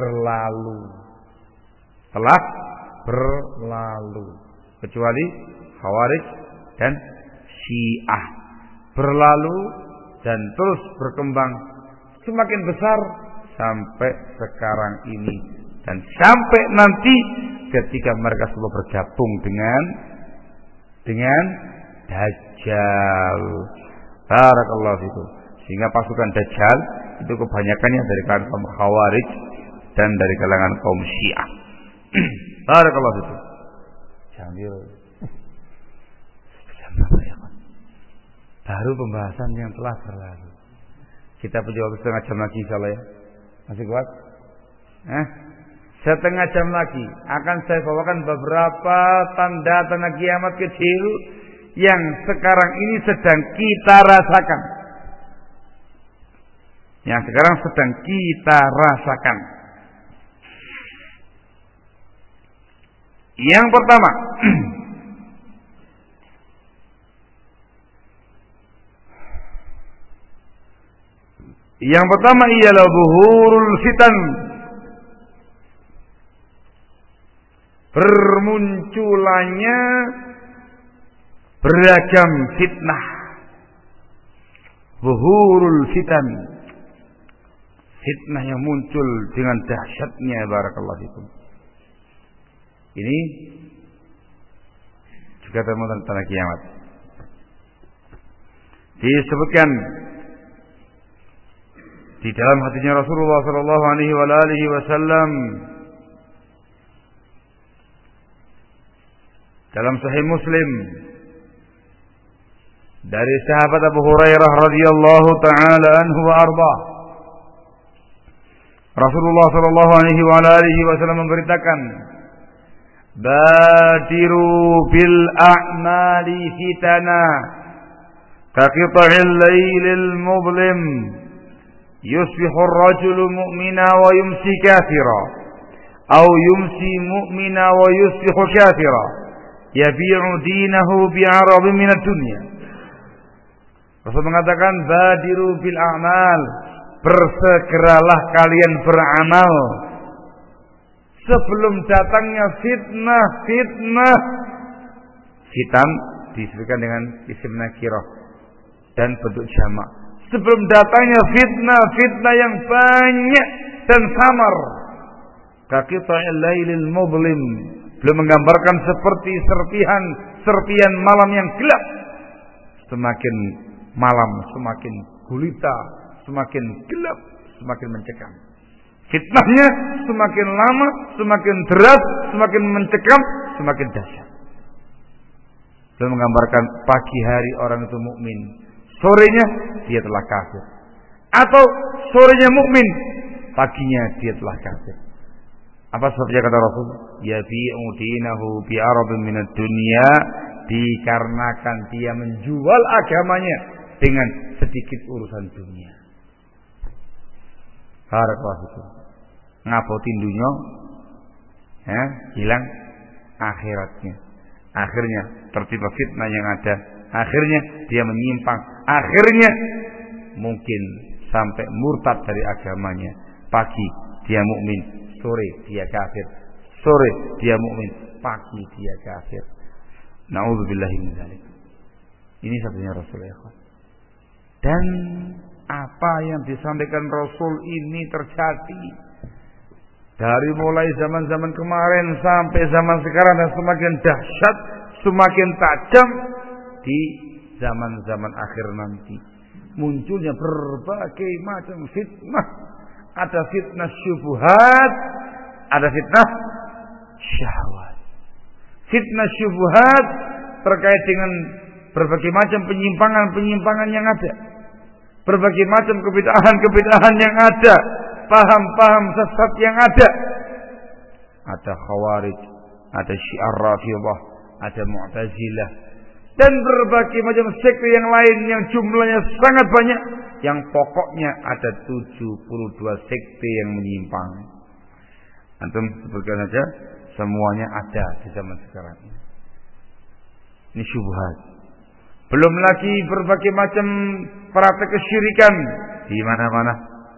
berlalu. Kecuali Khawarij dan Syiah. Berlalu dan terus berkembang semakin besar sampai sekarang ini. Dan sampai nanti ketika mereka semua bergabung dengan Dajjal. Barakallahu fikum. Sehingga pasukan Dajjal itu kebanyakannya dari kalangan kaum Khawarij dan dari kalangan kaum Syiah. Barakallahu fikum. Jamil. Baru pembahasan yang telah berlalu. Kita punya waktu setengah jam lagi insyaallah ya. Masih kuat? Setengah jam lagi akan saya bawakan beberapa tanda-tanda kiamat kecil yang sekarang ini sedang kita rasakan. Yang sekarang sedang kita rasakan. Yang pertama, Yang pertama ialah zuhurul fitan, bermunculannya beragam fitnah. Zuhurul fitan, fitnah yang muncul dengan dahsyatnya. Barakallahu fikum. Ini juga termasuk tanda kiamat. Disebutkan di dalam hadisnya Rasulullah sallallahu alaihi wasallam dalam Sahih Muslim dari sahabat Abu Hurairah radhiyallahu taala anhu wa arda. Rasulullah sallallahu alaihi wasallam memberitakan, "Badiru bil a'mali fitana kaqita'il lailil mudlim yusbihu ar-rajulu mu'mina wa yumsi kafira aw yumsi mu'mina wa yusbihu kafira yabi'u dinahu bi'arabin minad dunya." Rasul mengatakan, "Badiru bil a'mal," bersegeralah kalian beramal sebelum datangnya fitnah. Fitan disebutkan dengan isim nakirah dan bentuk jamak. Sebelum datangnya fitnah yang banyak dan samar. Kaqita'il lailil mudlim, belum menggambarkan seperti serpihan malam yang gelap. Semakin malam semakin gulita, semakin gelap, semakin mencekam. Fitnahnya semakin lama, semakin deras, semakin mencekam, semakin dahsyat. Dan menggambarkan pagi hari orang itu mukmin, sorenya dia telah kafir. Atau sorenya mukmin, paginya dia telah kafir. Apa sebabnya kata Rasul? Yabi'u dinahu bi'arabin minad dunya, dikarenakan dia menjual agamanya dengan sedikit urusan dunia. Barakallahu. Ngapotin dunia, hilang akhiratnya. Akhirnya tertimpa fitnah yang ada. Akhirnya dia menyimpang. Akhirnya mungkin sampai murtad dari agamanya. Pagi dia mukmin, sore dia kafir. Sore dia mukmin, pagi dia kafir. Nauzubillahi min dzalik. Ini satunya Rasulullah. Dan apa yang disampaikan Rasul ini terjadi dari mulai zaman-zaman kemarin sampai zaman sekarang, dan semakin dahsyat, semakin tajam di zaman-zaman akhir nanti. Munculnya berbagai macam fitnah. Ada fitnah syubhat, ada fitnah syahwat. Fitnah syubhat terkait dengan berbagai macam penyimpangan yang ada. Berbagai macam kebid'ahan yang ada, paham-paham sesat yang ada. Ada Khawarij, ada Syiah Rafidhah, ada Mu'tazilah, dan berbagai macam sekte yang lain yang jumlahnya sangat banyak, yang pokoknya ada 72 sekte yang menyimpang. Antum sebutkan saja, semuanya ada di zaman sekarang ini. Ini syubhat. Belum lagi berbagai macam praktek kesyirikan di mana-mana.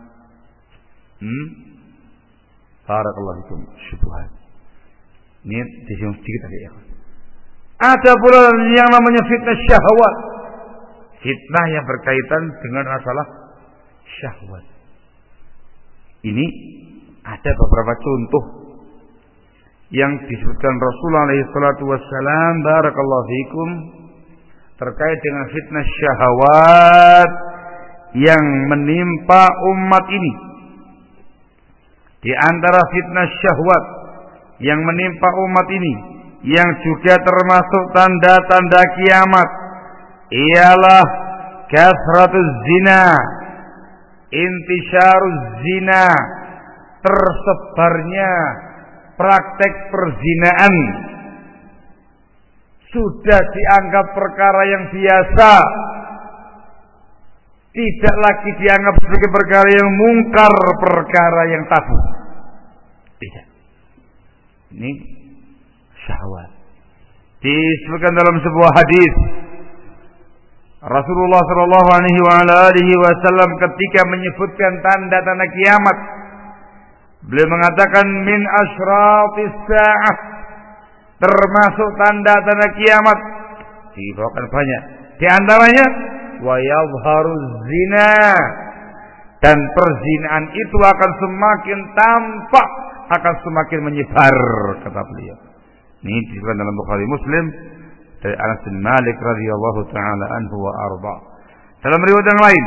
Barakallahu fikum, syubhat. Ini disinggung sedikit tadi ya. Ada pula yang namanya fitnah syahwat. Fitnah yang berkaitan dengan masalah syahwat. Ini ada beberapa contoh yang disebutkan Rasulullah SAW, barakallahu fikum, terkait dengan fitnah syahwat yang menimpa umat ini. Di antara fitnah syahwat yang menimpa umat ini, yang juga termasuk tanda-tanda kiamat, ialah kasratuz zina, intisyaruz zina, tersebarnya praktek perzinaan. Sudah dianggap perkara yang biasa, tidak lagi dianggap sebagai perkara yang mungkar, perkara yang tabu. Tidak. Ini syahwat. Disebutkan dalam sebuah hadis, Rasulullah sallallahu alaihi wasallam ketika menyebutkan tanda-tanda kiamat, beliau mengatakan min asyratis saah, termasuk tanda-tanda kiamat. Dibawakan banyak. Di antaranya wa yadhharuz zina, dan perzinaan itu akan semakin tampak, akan semakin menyebar, kata beliau. Ini disebutkan dalam Bukhari Muslim dari Anas bin Malik radhiyallahu taala anhu wa arda. Dalam riwayat yang lain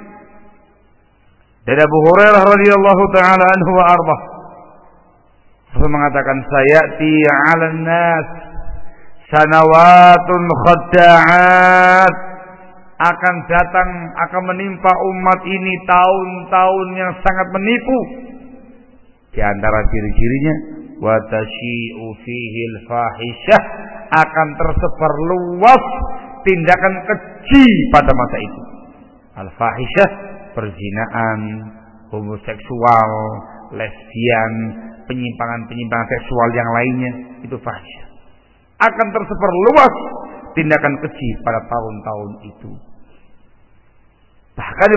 dari Abu Hurairah radhiyallahu taala anhu wa arda, Rasul mengatakan sayati 'alan nas sanawatun khadda'at, akan datang, akan menimpa umat ini tahun-tahun yang sangat menipu. Di antara ciri-cirinya wa tasyi'u fihi al-fahisyah, akan tersebar luas tindakan keji pada masa itu. Al-fahisyah, perzinaan, homoseksual, lesbian, penyimpangan-penyimpangan seksual yang lainnya, itu fahisyah. Akan tersebar luas tindakan keji pada tahun-tahun itu. Bahkan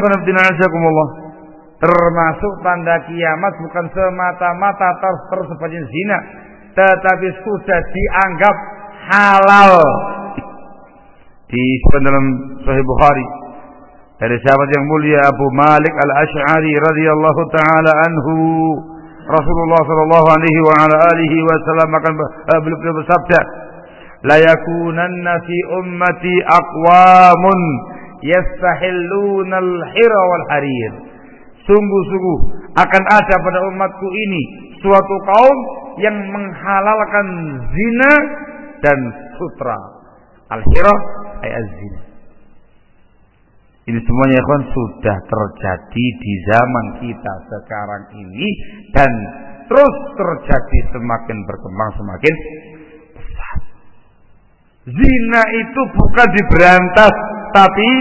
termasuk tanda kiamat bukan semata-mata tersebarnya zina, tetapi sudah dianggap halal. Disebutkan dalam Sahih Bukhari dari sahabat yang mulia Abu Malik Al-Asy'ari radhiyallahu taala anhu, Rasulullah sallallahu alaihi wasallam akan beliau bersabda, la yakunanna fi ummati aqwamun yastahilluna al-hira wal harir. Sungguh-sungguh akan ada pada umatku ini suatu kaum yang menghalalkan zina dan sutra. Al-hira ay az-zina. Ini semuanya ikhwan sudah terjadi di zaman kita sekarang ini dan terus terjadi, semakin berkembang semakin besar. Zina itu bukan diberantas, tapi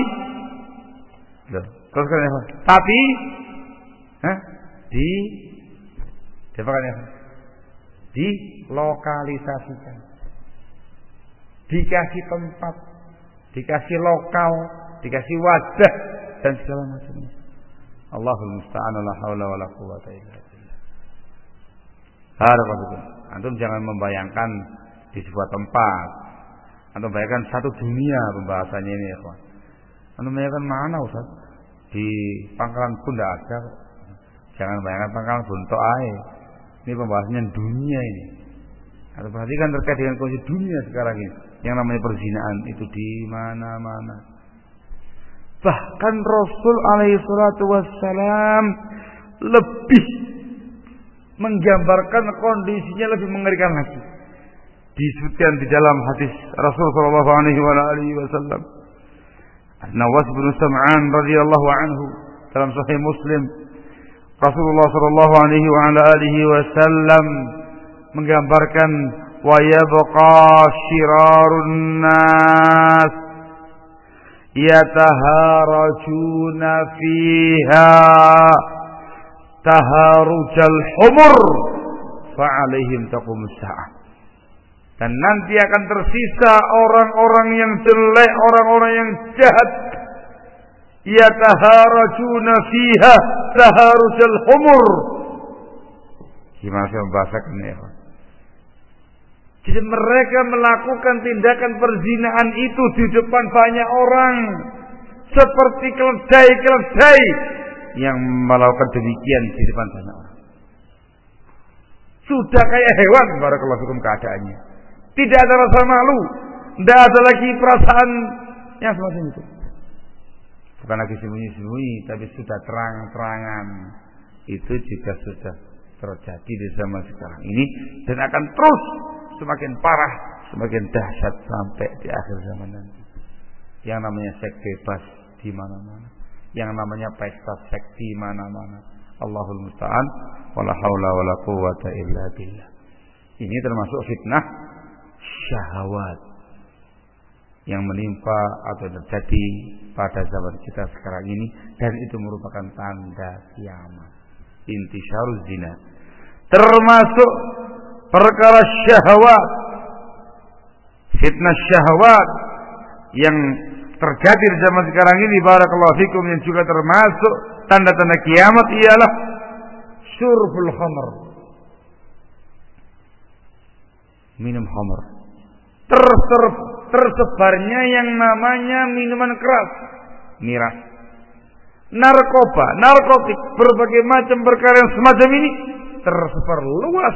dilokalisasikan, dikasih tempat, dikasih lokal, dikasih wadah dan segala macamnya. Allahul musta'an, la haula wala quwwata illa billah. Harapan antum jangan membayangkan di sebuah tempat, antum bayangkan satu dunia pembahasannya ini, ya kawan. Antum bayangkan mana Ustaz? Di Pangkalan pun tidak ada. Jangan bayangkan Pangkalan Buntok ae. Ini pembahasannya dunia ini. Atau perhatikan terkait dengan kondisi dunia sekarang ini. Yang namanya perzinaan itu di mana-mana. Bahkan Rasul alaihi salatu wassalam lebih menggambarkan kondisinya lebih mengerikan lagi. Disebutkan di dalam hadis Rasul sallallahu alaihi wasallam. Nawas bin Sam'an radhiyallahu anhu dalam Sahih Muslim, Rasulullah sallallahu alaihi wasallam menggambarkan wa yabqa syirarun nas yataharajuna fiha taharujal humur fa'alaihim taqumus sa'ah. Dan nanti akan tersisa orang-orang yang jelek, orang-orang yang jahat. Yataharajuna fiha taharujal humur. Gimana saya membahasakannya, ya? Jadi mereka melakukan tindakan perzinahan itu di depan banyak orang, seperti keledai-keledai yang melakukan demikian di depan banyak orang. Sudah kayak hewan, barakallahu fikum keadaannya. Tidak ada rasa malu, tidak ada lagi perasaan yang semacam itu. Bukan lagi sembunyi-sembunyi, tapi sudah terang-terangan. Itu juga sudah terjadi di zaman sekarang ini dan akan terus semakin parah, semakin dahsyat sampai di akhir zaman nanti. Yang namanya seks bebas di mana-mana, yang namanya pesta seks di mana-mana. Allahul musta'an, wala haula wala quwwata illa billah. Ini termasuk fitnah syahwat yang menimpa atau terjadi pada zaman kita sekarang ini, dan itu merupakan tanda kiamat. Intisyaruz zina, termasuk perkara syahwat, fitnah syahwat yang terjadi di zaman sekarang ini barakallahu fikum yang juga termasuk tanda-tanda kiamat ialah syurbul khamr. Minum khamr. Tersebarnya yang namanya minuman keras, miras, narkoba, narkotik, berbagai macam perkara yang semacam ini tersebar luas.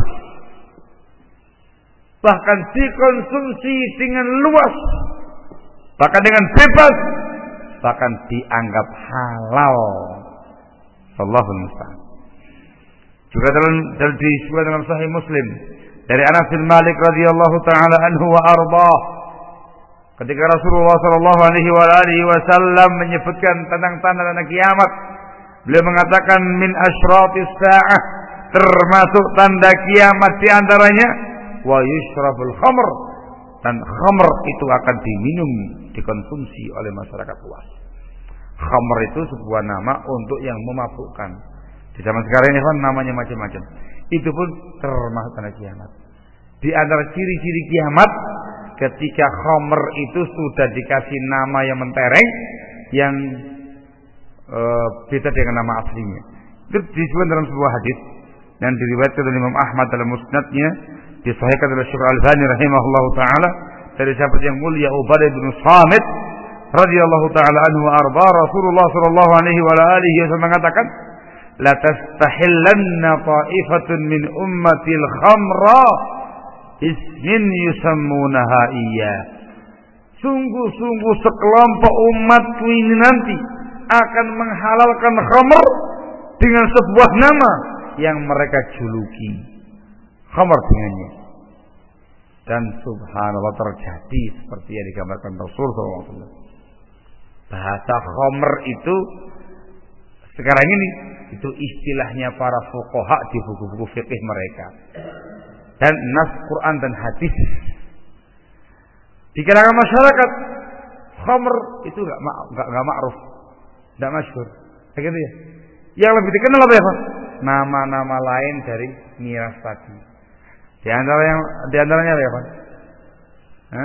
Bahkan dikonsumsi dengan luas, bahkan dengan bebas, bahkan dianggap halal. Allahul musta'an. Juga dalam Sahih Muslim dari Anas bin Malik radhiyallahu taala anhu wa ardhah, ketika Rasulullah sallallahu alaihi wasallam menyebutkan tentang tanda-tanda kiamat, beliau mengatakan min asyratis saah, termasuk tanda kiamat di antaranya wa yushrabul khamr, dan khamr itu akan diminum, dikonsumsi oleh masyarakat luas. Khamr itu sebuah nama untuk yang memabukkan. Di zaman sekarang ini kan namanya macam-macam. Itu pun termasuk tanda kiamat. Di antara ciri-ciri kiamat ketika khamr itu sudah dikasih nama yang mentereng, yang beda dengan nama aslinya. Itu disebut dalam sebuah hadis dan diriwayatkan oleh Imam Ahmad dalam musnadnya, disahihkan oleh Syekh Al-Albani rahimahullahu taala dari sahabat yang mulia Ubadah bin Samit radhiyallahu taala anhu wa arda, Rasulullah sallallahu alaihi wasallam mengatakan, la tastahillanna ta'ifatun min ummatil khamra ismin yusammunaha iya. Sungguh-sungguh sekelompok umatku ini nanti akan menghalalkan khamr dengan sebuah nama yang mereka juluki khamr dengannya. Dan subhanallah terjadi seperti yang digambarkan Rasul SAW. Bahasa khamr itu sekarang ini itu istilahnya para fuqaha di buku-buku fikih mereka. Dan nas Quran dan hadis. Di kalangan masyarakat khamr itu enggak ma'ruf, enggak masyhur. Begitu ya. Yang lebih dikenal apa ya, Pak? Nama-nama lain dari miras tadi. Di antaranya apa ya, Pak? Hah?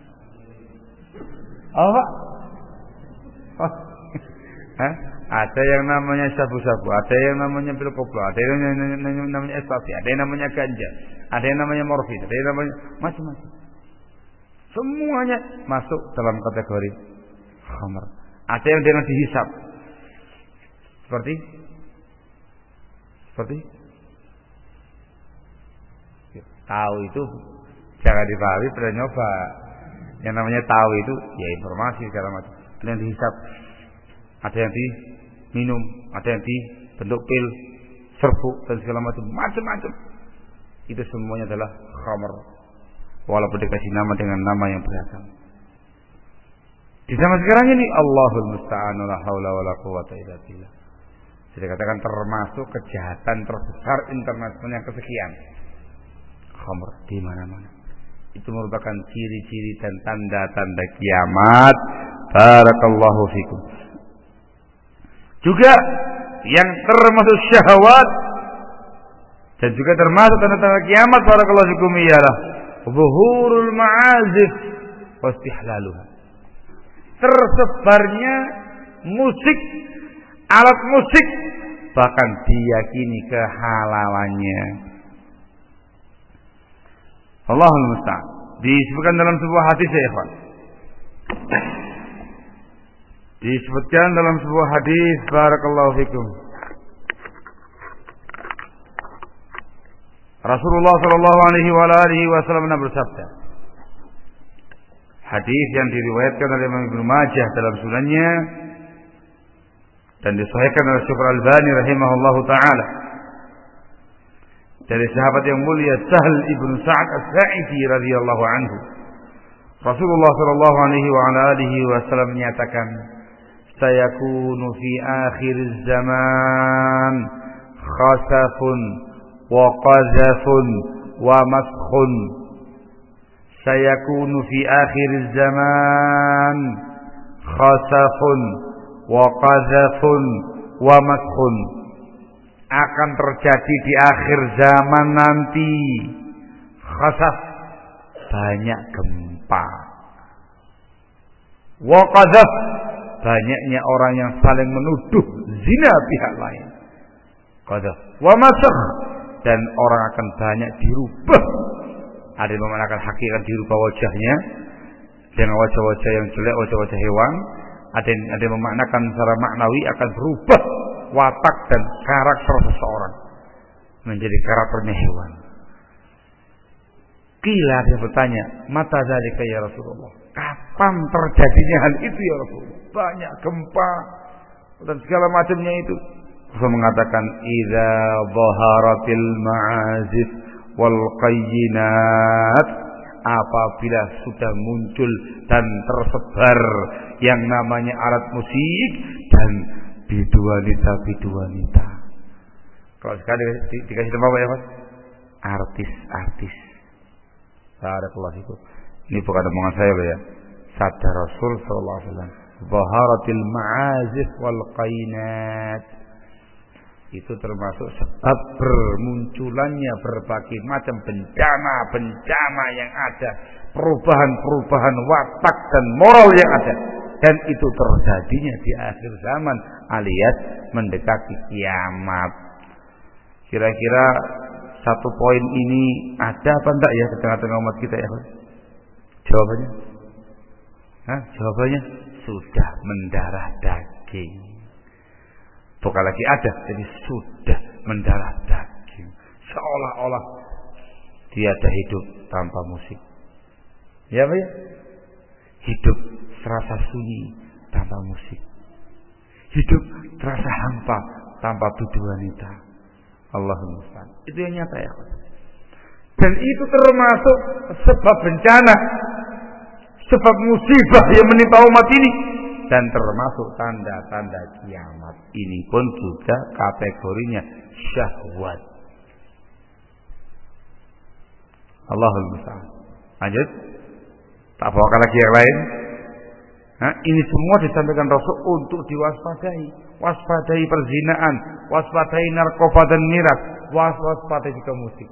Apa? Oh. Hah? Ada yang namanya sabu-sabu, ada yang namanya pil koplo, ada yang namanya ekstasi, ada yang namanya ganja, ada yang namanya morfin, ada yang namanya macam-macam. Semuanya masuk dalam kategori khamr. Ada yang dengan dihisap. Seperti tahu itu jangan dipahami, pernah nyoba. Yang namanya tahu itu ya informasi segala macam. Ada yang dihisap, ada yang diminum, ada yang dibentuk pil, serbuk dan segala macam. Itu semuanya adalah khamr, walaupun dikasih nama dengan nama yang beragam. Di zaman sekarang ini Allahul musta'an, la haula wala quwwata illa billah. Saya katakan termasuk kejahatan terbesar internasional yang kesekian. Khamr di mana-mana. Itu merupakan ciri-ciri dan tanda-tanda kiamat. Barakallahu fikum. Juga yang termasuk syahwat dan juga termasuk tanda-tanda kiamat barakallahu fikum ialah zuhurul ma'azif wa istihlaluha. Tersebarnya musik, alat musik, bahkan diyakini kehalalannya. Allahul musta'an. Disebutkan dalam sebuah hadis ya ikhwan. Disebutkan dalam sebuah hadis barakallahu fikum. Rasulullah sallallahu alaihi wasallam bersabda. Hadis yang diriwayatkan oleh Imam Ibnu Majah dalam sunannya dan disahihkan oleh Syekh Al-Albani rahimahullahu taala. Dari sahabat yang mulia Sahl ibn Sa'ad As-Sa'idi radhiyallahu anhu. Rasulullah sallallahu alaihi wasallam menyatakan, "Sayakunu fi akhir zaman khasafun wa qazafun wa maskhun." Sayakunu fi akhir zaman khasafun wa qazafun wa maskhun. Akan terjadi di akhir zaman nanti khasaf, banyak gempa, Wa qadzaf, banyaknya orang yang saling menuduh zina pihak lain. Qadzaf. Wa masakh, dan orang akan banyak dirubah. Ada yang memanakan hakikat dirubah wajahnya dengan wajah-wajah yang jelek, wajah-wajah hewan. Ada yang memaknakan secara maknawi akan berubah watak dan karakter seseorang menjadi karakternya hewan. Qila, dia bertanya, mata dzalika ya Rasulullah? Kapan terjadinya hal itu ya Rasulullah? Banyak gempa dan segala macamnya itu. Rasul mengatakan, idza dhaharatil ma'azif wal qayyinat, apabila sudah muncul dan tersebar yang namanya alat musik dan bidu wanita. Kalau sekali dikasih nama apa ya Mas? Artis. Barakallahu fikum. Ini bukan omongan saya ya. Sabda Rasul sallallahu alaihi wasallam, "Zaharatil ma'azif wal qainat." Itu termasuk sebab bermunculannya berbagai macam bencana yang ada, perubahan watak dan moral yang ada, dan itu terjadinya di akhir zaman alias mendekati kiamat. Kira-kira satu poin ini ada apa enggak ya di tengah-tengah umat kita ya? Jawabannya? Jawabannya sudah mendarah daging. Bukan lagi ada, jadi sudah mendarah daging. Seolah-olah tiada hidup tanpa musik. Ya Pak ya? Hidup terasa sunyi tanpa musik. Hidup terasa hampa tanpa bidu wanita. Allahumma musta'an. Itu yang nyata ya. Dan itu termasuk sebab bencana, sebab musibah yang menimpa umat ini, dan termasuk tanda-tanda kiamat. Ini pun juga kategorinya syahwat. Allahumma musta'an. Lanjut. Tak bawakan lagi yang lain. Ini semua disampaikan Rasul untuk diwaspadai. Waspadai perzinaan, waspadai narkoba dan miras, waspadai juga musik.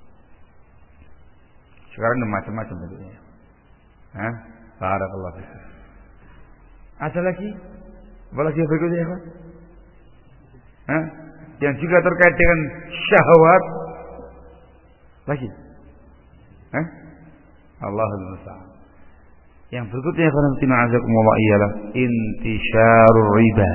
Sekarang macam-macam bentuknya. Barakallahu fikum. Ada lagi? Apa lagi berikutnya ya Pak? Yang juga terkait dengan syahwat. Lagi? Allahul musta'an. Yang berikutnya ialah intisyarur riba.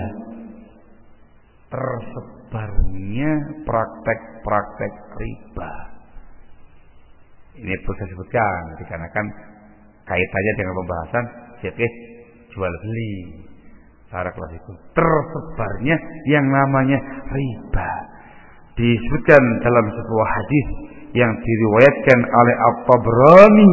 Tersebarnya praktek-praktek riba. Ini perlu saya sebutkan dikarenakan kaitannya dengan pembahasan fikih jual beli. Barakallahu fikum. Tersebarnya yang namanya riba. Disebutkan dalam sebuah hadis yang diriwayatkan oleh At-Tabrani.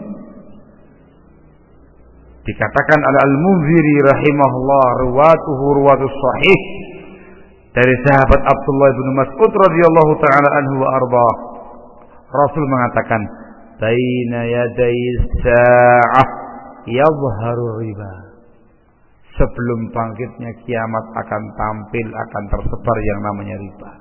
Dikatakan oleh Al-Munziri rahimahullah, ruwatus sahih, dari sahabat Abdullah bin Mas'ud radhiyallahu taala anhu wa arba. Rasul mengatakan, "Baina yaday sa'ah yadhharu riba." Sebelum bangkitnya kiamat akan tampil, akan tersebar yang namanya riba.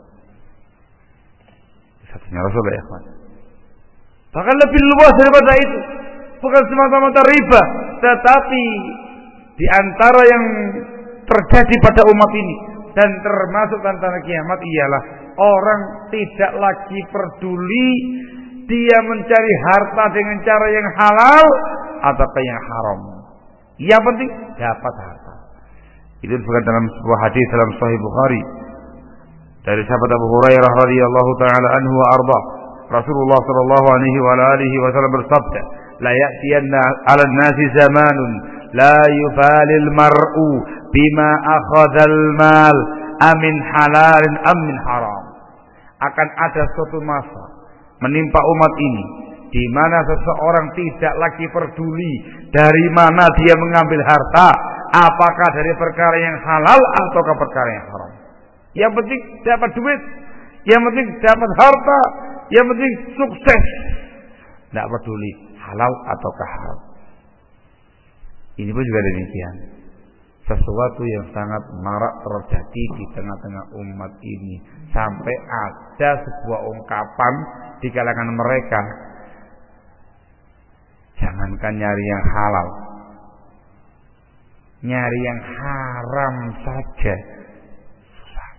Satunya Rasul ya, Pak. Bahkan lebih luas daripada itu. Bukan semata-mata riba, tetapi di antara yang terjadi pada umat ini dan termasuk tanda kiamat ialah orang tidak lagi peduli dia mencari harta dengan cara yang halal atau yang haram. Yang penting dapat harta. Itu disebutkan dalam sebuah hadis dalam Sahih Bukhari dari sahabat Abu Hurairah radhiyallahu taala anhu wa arda. Rasulullah sallallahu alaihi wa alihi wasallam bersabda, "La ya'tiyanna 'alan nasi zamanun la yubalil mar'u bima akhadhal mal amin halalin amin haram." Akan ada suatu masa menimpa umat ini di mana seseorang tidak lagi peduli dari mana dia mengambil harta, apakah dari perkara yang halal ataukah perkara yang haram. Yang penting dapat duit, yang penting dapat harta, yang penting sukses. Tidak peduli halal ataukah haram. Ini pun juga demikian. Sesuatu yang sangat marak terjadi di tengah-tengah umat ini, sampai ada sebuah ungkapan di kalangan mereka, jangankan nyari yang halal, nyari yang haram saja susah.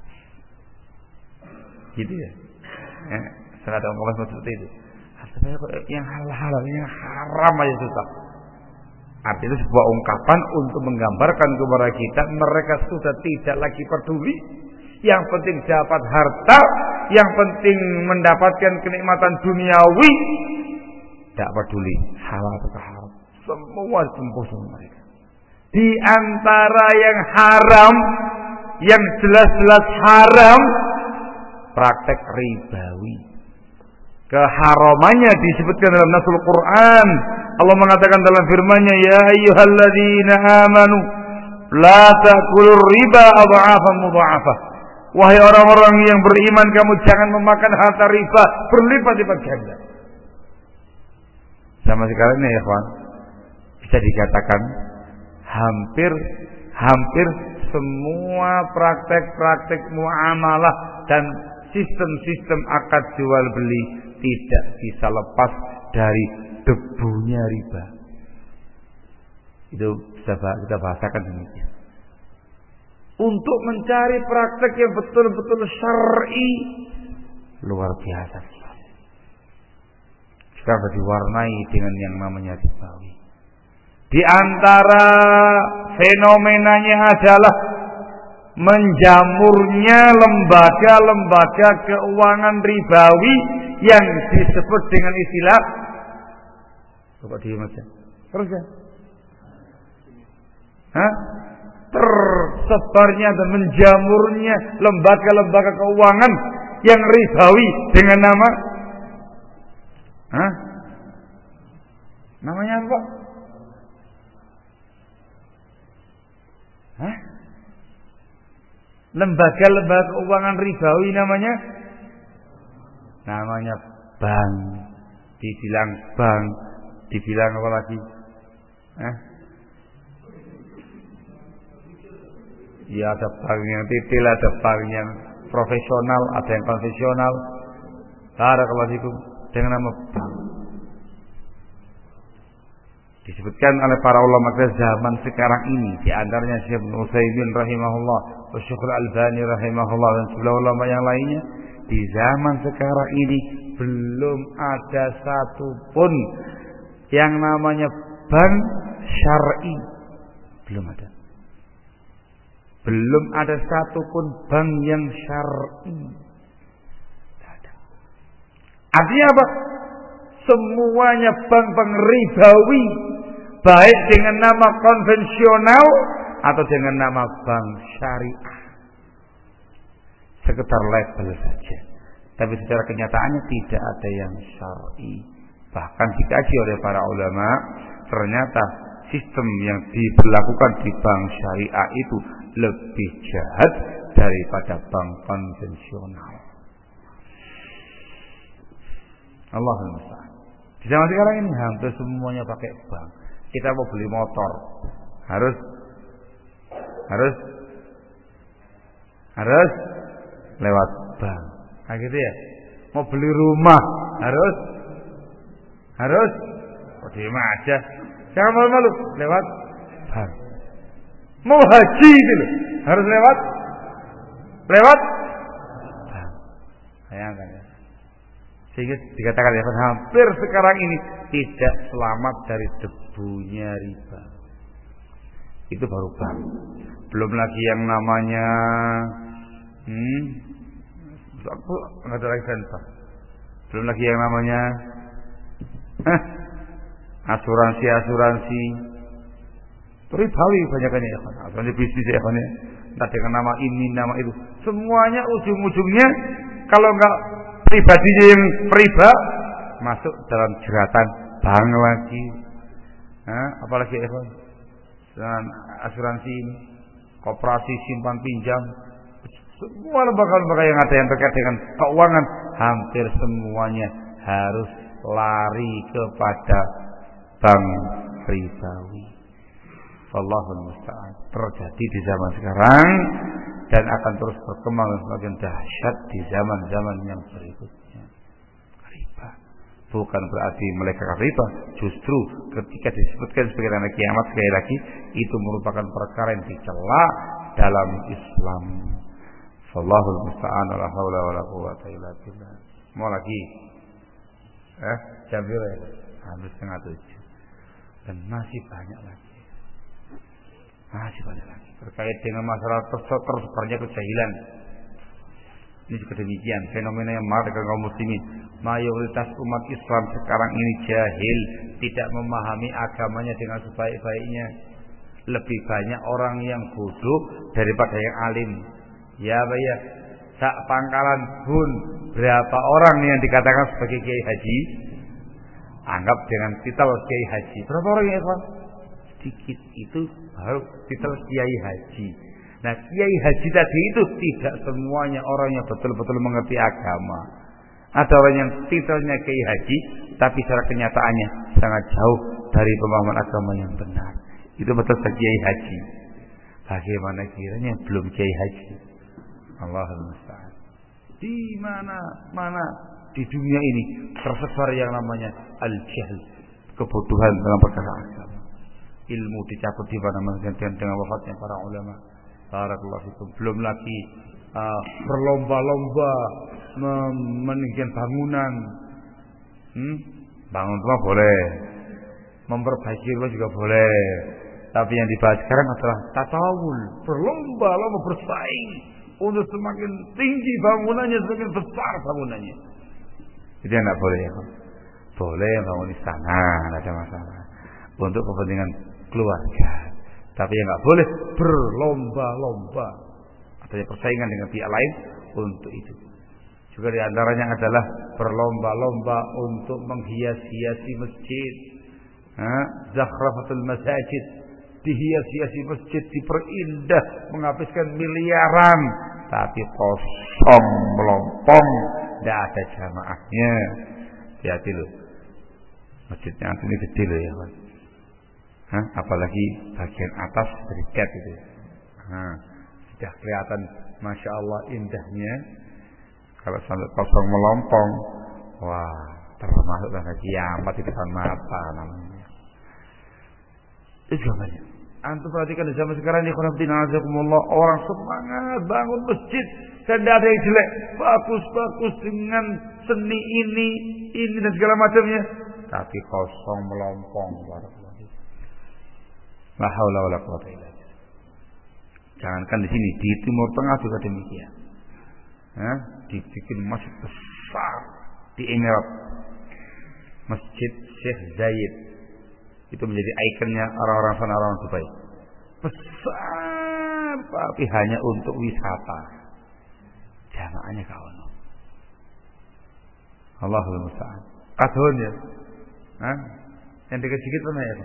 Gitu ya. Saya ada ngomong seperti itu. Yang halal, yang haram aja susah. Artinya sebuah ungkapan untuk menggambarkan kepada kita mereka sudah tidak lagi peduli. Yang penting dapat harta, yang penting mendapatkan kenikmatan duniawi. Tidak peduli halal atau haram. Semua ditempuh sama mereka. Di antara yang haram, yang jelas-jelas haram, praktek ribawi. Keharamannya disebutkan dalam nasul Quran. Allah mengatakan dalam firman-Nya, ya ayyuhalladzina amanu la ta'kulur riba adha'afan mudha'afah. Wahai orang-orang yang beriman, kamu jangan memakan harta riba berlipat-lipat ganda. Sama sekarang ini ya kawan, bisa dikatakan hampir semua praktek-praktek muamalah dan sistem-sistem akad jual beli tidak bisa lepas dari debunya riba. Itu bisa kita bahasakan demikian. Untuk mencari praktek yang betul-betul syar'i luar biasa. Sekarang diwarnai dengan yang namanya ribawi. Di antara fenomenanya adalah menjamurnya lembaga-lembaga keuangan ribawi yang disebut dengan istilah coba dimaksud terus ya tersebarnya dan menjamurnya lembaga-lembaga keuangan yang ribawi dengan nama namanya apa? Lembaga-lembaga keuangan ribawi namanya bank. Dibilang bank, dibilang apa lagi? Ya ada bank yang titil, ada bank yang profesional, ada yang konvensional. Barakallahu fikum dengan nama bank. Disebutkan oleh para ulama pada zaman sekarang ini, di antaranya Syekh Ibnu Utsaimin rahimahullah, Syekh Al-Albani rahimahullah dan sejumlah ulama yang lainnya, di zaman sekarang ini belum ada satupun yang namanya bank syar'i. Belum ada. Belum ada satupun bank yang syar'i. Tidak ada. Artinya apa? Semuanya bank-bank ribawi, baik dengan nama konvensional atau dengan nama bank syariah. Sekedar label saja. Tapi secara kenyataannya tidak ada yang syar'i. Bahkan dikaji oleh para ulama, ternyata sistem yang diberlakukan di bank syariah itu lebih jahat daripada bank konvensional. Allahumma musta'an. Di zaman sekarang ini hampir semuanya pakai bank. Kita mau beli motor harus lewat bank. Nah gitu ya. Mau beli rumah harus diem aja. Jangan malu-malu, lewat bank. Mau haji itu loh, harus lewat bank. Bayangkan ya. Sehingga dikatakan ya, hampir sekarang ini tidak selamat dari debunya riba. Itu baru bank. Belum lagi yang namanya nggak ada lagi bank. Belum lagi yang namanya asuransi ribawi banyakannya ya kan. Asuransi bisnis ya kan ya. Entah dengan nama ini, nama itu. Semuanya ujung-ujungnya kalau enggak pribadinya yang riba masuk dalam jeratan bank lagi. Apalagi ya kan. Dan asuransi ini, koperasi simpan pinjam, semua lembaga-lembaga yang ada yang terkait dengan keuangan hampir semuanya harus lari kepada bank ribawi. Wallahul musta'an. Terjadi di zaman sekarang dan akan terus berkembang semakin dahsyat di zaman-zaman yang berikutnya. Riba. Bukan berarti mereka kafir, justru ketika disebutkan sebagai tanda kiamat sekali lagi itu merupakan perkara yang dicela dalam Islam. Wallahul musta'an, la haula wala quwwata illa billah. Mau lagi? Jam berapa? Hampir 6:30. Dan masih banyak lagi. Terkait dengan masalah tersebarnya kejahilan. Ini juga demikian, fenomena yang marah dengan kaum muslimin. Mayoritas umat Islam sekarang ini jahil, tidak memahami agamanya dengan sebaik-baiknya. Lebih banyak orang yang bodoh daripada yang alim. Ya bayar, sak pangkalan pun berapa orang yang dikatakan sebagai kiai haji? Anggap dengan titel kiai haji. Berapa orang ya, Pak? Sedikit, itu baru titel kiai haji. Nah, kiai haji tadi itu tidak semuanya orang yang betul-betul mengerti agama. Ada orang yang titelnya kiai haji, tapi secara kenyataannya sangat jauh dari pemahaman agama yang benar. Itu betul kiai haji. Bagaimana kiranya belum kiai haji? Allahul musta'an. Di mana di dunia ini tersebar yang namanya al-jahl, kebodohan dalam perkara agama. Ilmu dicabut di mana-mana dengan wafatnya para ulama. Barakallahu fikum. Belum lagi berlomba-lomba meninggikan bangunan. Bangun rumah boleh, memperbaiki rumah juga boleh. Tapi yang dibahas sekarang adalah tatawul, berlomba-lomba bersaing untuk semakin tinggi bangunannya, semakin besar bangunannya. Itu yang tidak boleh ya. Boleh bangun istana, tidak ada masalah. Untuk kepentingan keluarga. Tapi yang tidak boleh berlomba-lomba. Adanya persaingan dengan pihak lain untuk itu. Juga di antaranya adalah berlomba-lomba untuk menghias-hiasi masjid. Zakhrafatul masajid. Dihias-hiasi masjid, diperindah, menghabiskan miliaran. Tapi kosong, melompong. Tidak ada jamaahnya. Hati-hati loh. Masjidnya ini gede loh ya Pak. Apalagi bagian atas berikat itu. Sudah kelihatan Masya Allah indahnya. Kalau sampai kosong melompong, wah, termasuk tanda kiamat di depan mata namanya. Itu juga banyak. Antum perhatikan di zaman sekarang ini, orang semangat bangun masjid dan tidak ada yang jelek, bagus-bagus dengan seni ini dan segala macamnya, tapi kosong melompong. La haula wala quwwata illa billah. Jangankan di sini, di Timur Tengah juga demikian. Dibikin masjid besar di Emirat, Masjid Syekh Zayed. Itu menjadi ikonnya orang-orang sana, orang Dubai. Besar, tapi hanya untuk wisata. Jamaahnya kawan. Allahul musta'an. Kadon ya. Yang dikit-dikit mana ya?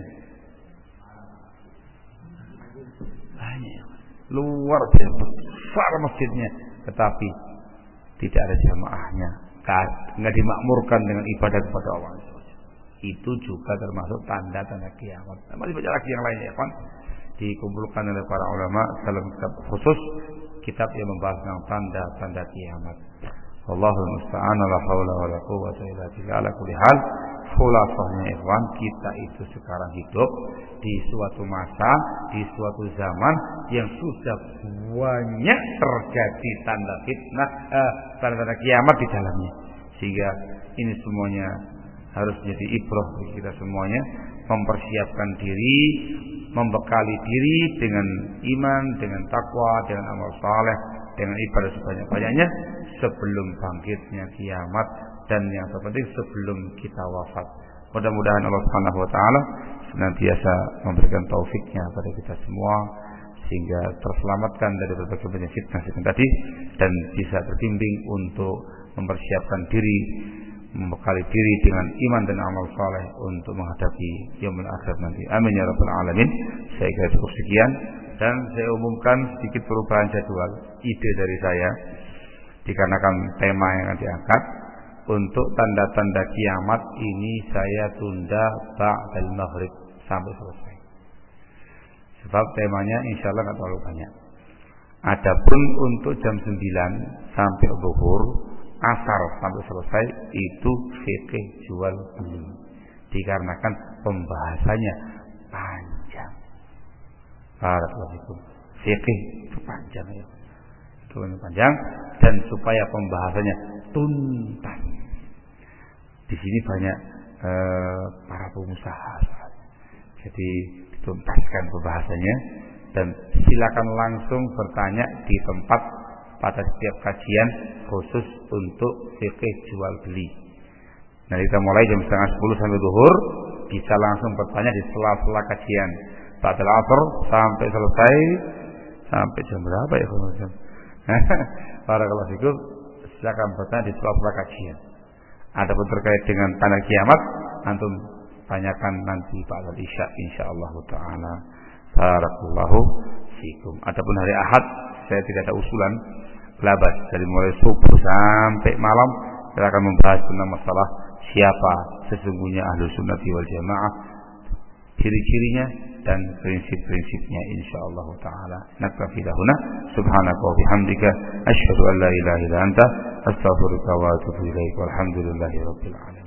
Banyak. Luar biasa besar masjidnya, tetapi tidak ada jamaahnya. Enggak dimakmurkan dengan ibadah kepada Allah. Itu juga termasuk tanda-tanda kiamat. Masih banyak lagi yang lainnya, kan? Dikumpulkan oleh para ulama dalam kitab khusus, kitab yang membahas tentang tanda-tanda kiamat. Allahul musta'an, la haula wala quwwata illa billah. Ala kulli hal, khulasahnya ikhwan, kita itu sekarang hidup di suatu masa, di suatu zaman yang sudah banyak terjadi tanda fitnah, tanda-tanda kiamat di dalamnya. Sehingga ini semuanya harus menjadi ibrah bagi kita semuanya, mempersiapkan diri, membekali diri dengan iman, dengan takwa, dengan amal saleh, dengan ibadah sebanyak-banyaknya sebelum bangkitnya kiamat, dan yang terpenting sebelum kita wafat. Mudah-mudahan Allah Subhanahu wa taala senantiasa memberikan taufiknya kepada kita semua sehingga terselamatkan dari berbagai macam fitnah tadi dan bisa berbimbing untuk mempersiapkan diri, membekali diri dengan iman dan amal saleh untuk menghadapi yaumul akhir nanti. Amin ya rabbal alamin. Saya kira cukup sekian dan saya umumkan sedikit perubahan jadwal ide dari saya dikarenakan tema yang akan diangkat. Untuk tanda-tanda kiamat ini saya tunda ba'dal maghrib sampai selesai. Sebab temanya insyaallah enggak terlalu banyak. Adapun untuk jam 9 sampai zuhur asar sampai selesai itu fikih jual beli. Dikarenakan pembahasannya panjang. Barakallahu fikum. Fikih itu panjang ya. Itu panjang dan supaya pembahasannya tuntas. Di sini banyak para pengusaha. Jadi dituntaskan pembahasannya dan silakan langsung bertanya di tempat pada setiap kajian khusus untuk fikih jual beli. Nah, kita mulai jam 9:30 sampai zuhur, bisa langsung bertanya di sela-sela kajian. Ba'dal asr sampai selesai sampai jam berapa ya kemudian? Barakallahu fikum, silakan bertanya di sela-sela kajian. Adapun terkait dengan tanda kiamat, antum tanyakan nanti ba'dal isya insyaallah taala. Barakallahu fikum. Adapun hari Ahad saya tidak ada usulan, labas dari mulai subuh sampai malam kita akan membahas tentang masalah siapa sesungguhnya ahlu sunnati wal jamaah, ciri-cirinya dan prinsip-prinsipnya insyaallah taala. Naktafi lahuna subhanaka wa bihamdika asyhadu an la ilaha illa anta astaghfiruka wa atubu ilaik. Walhamdulillahirabbil alamin.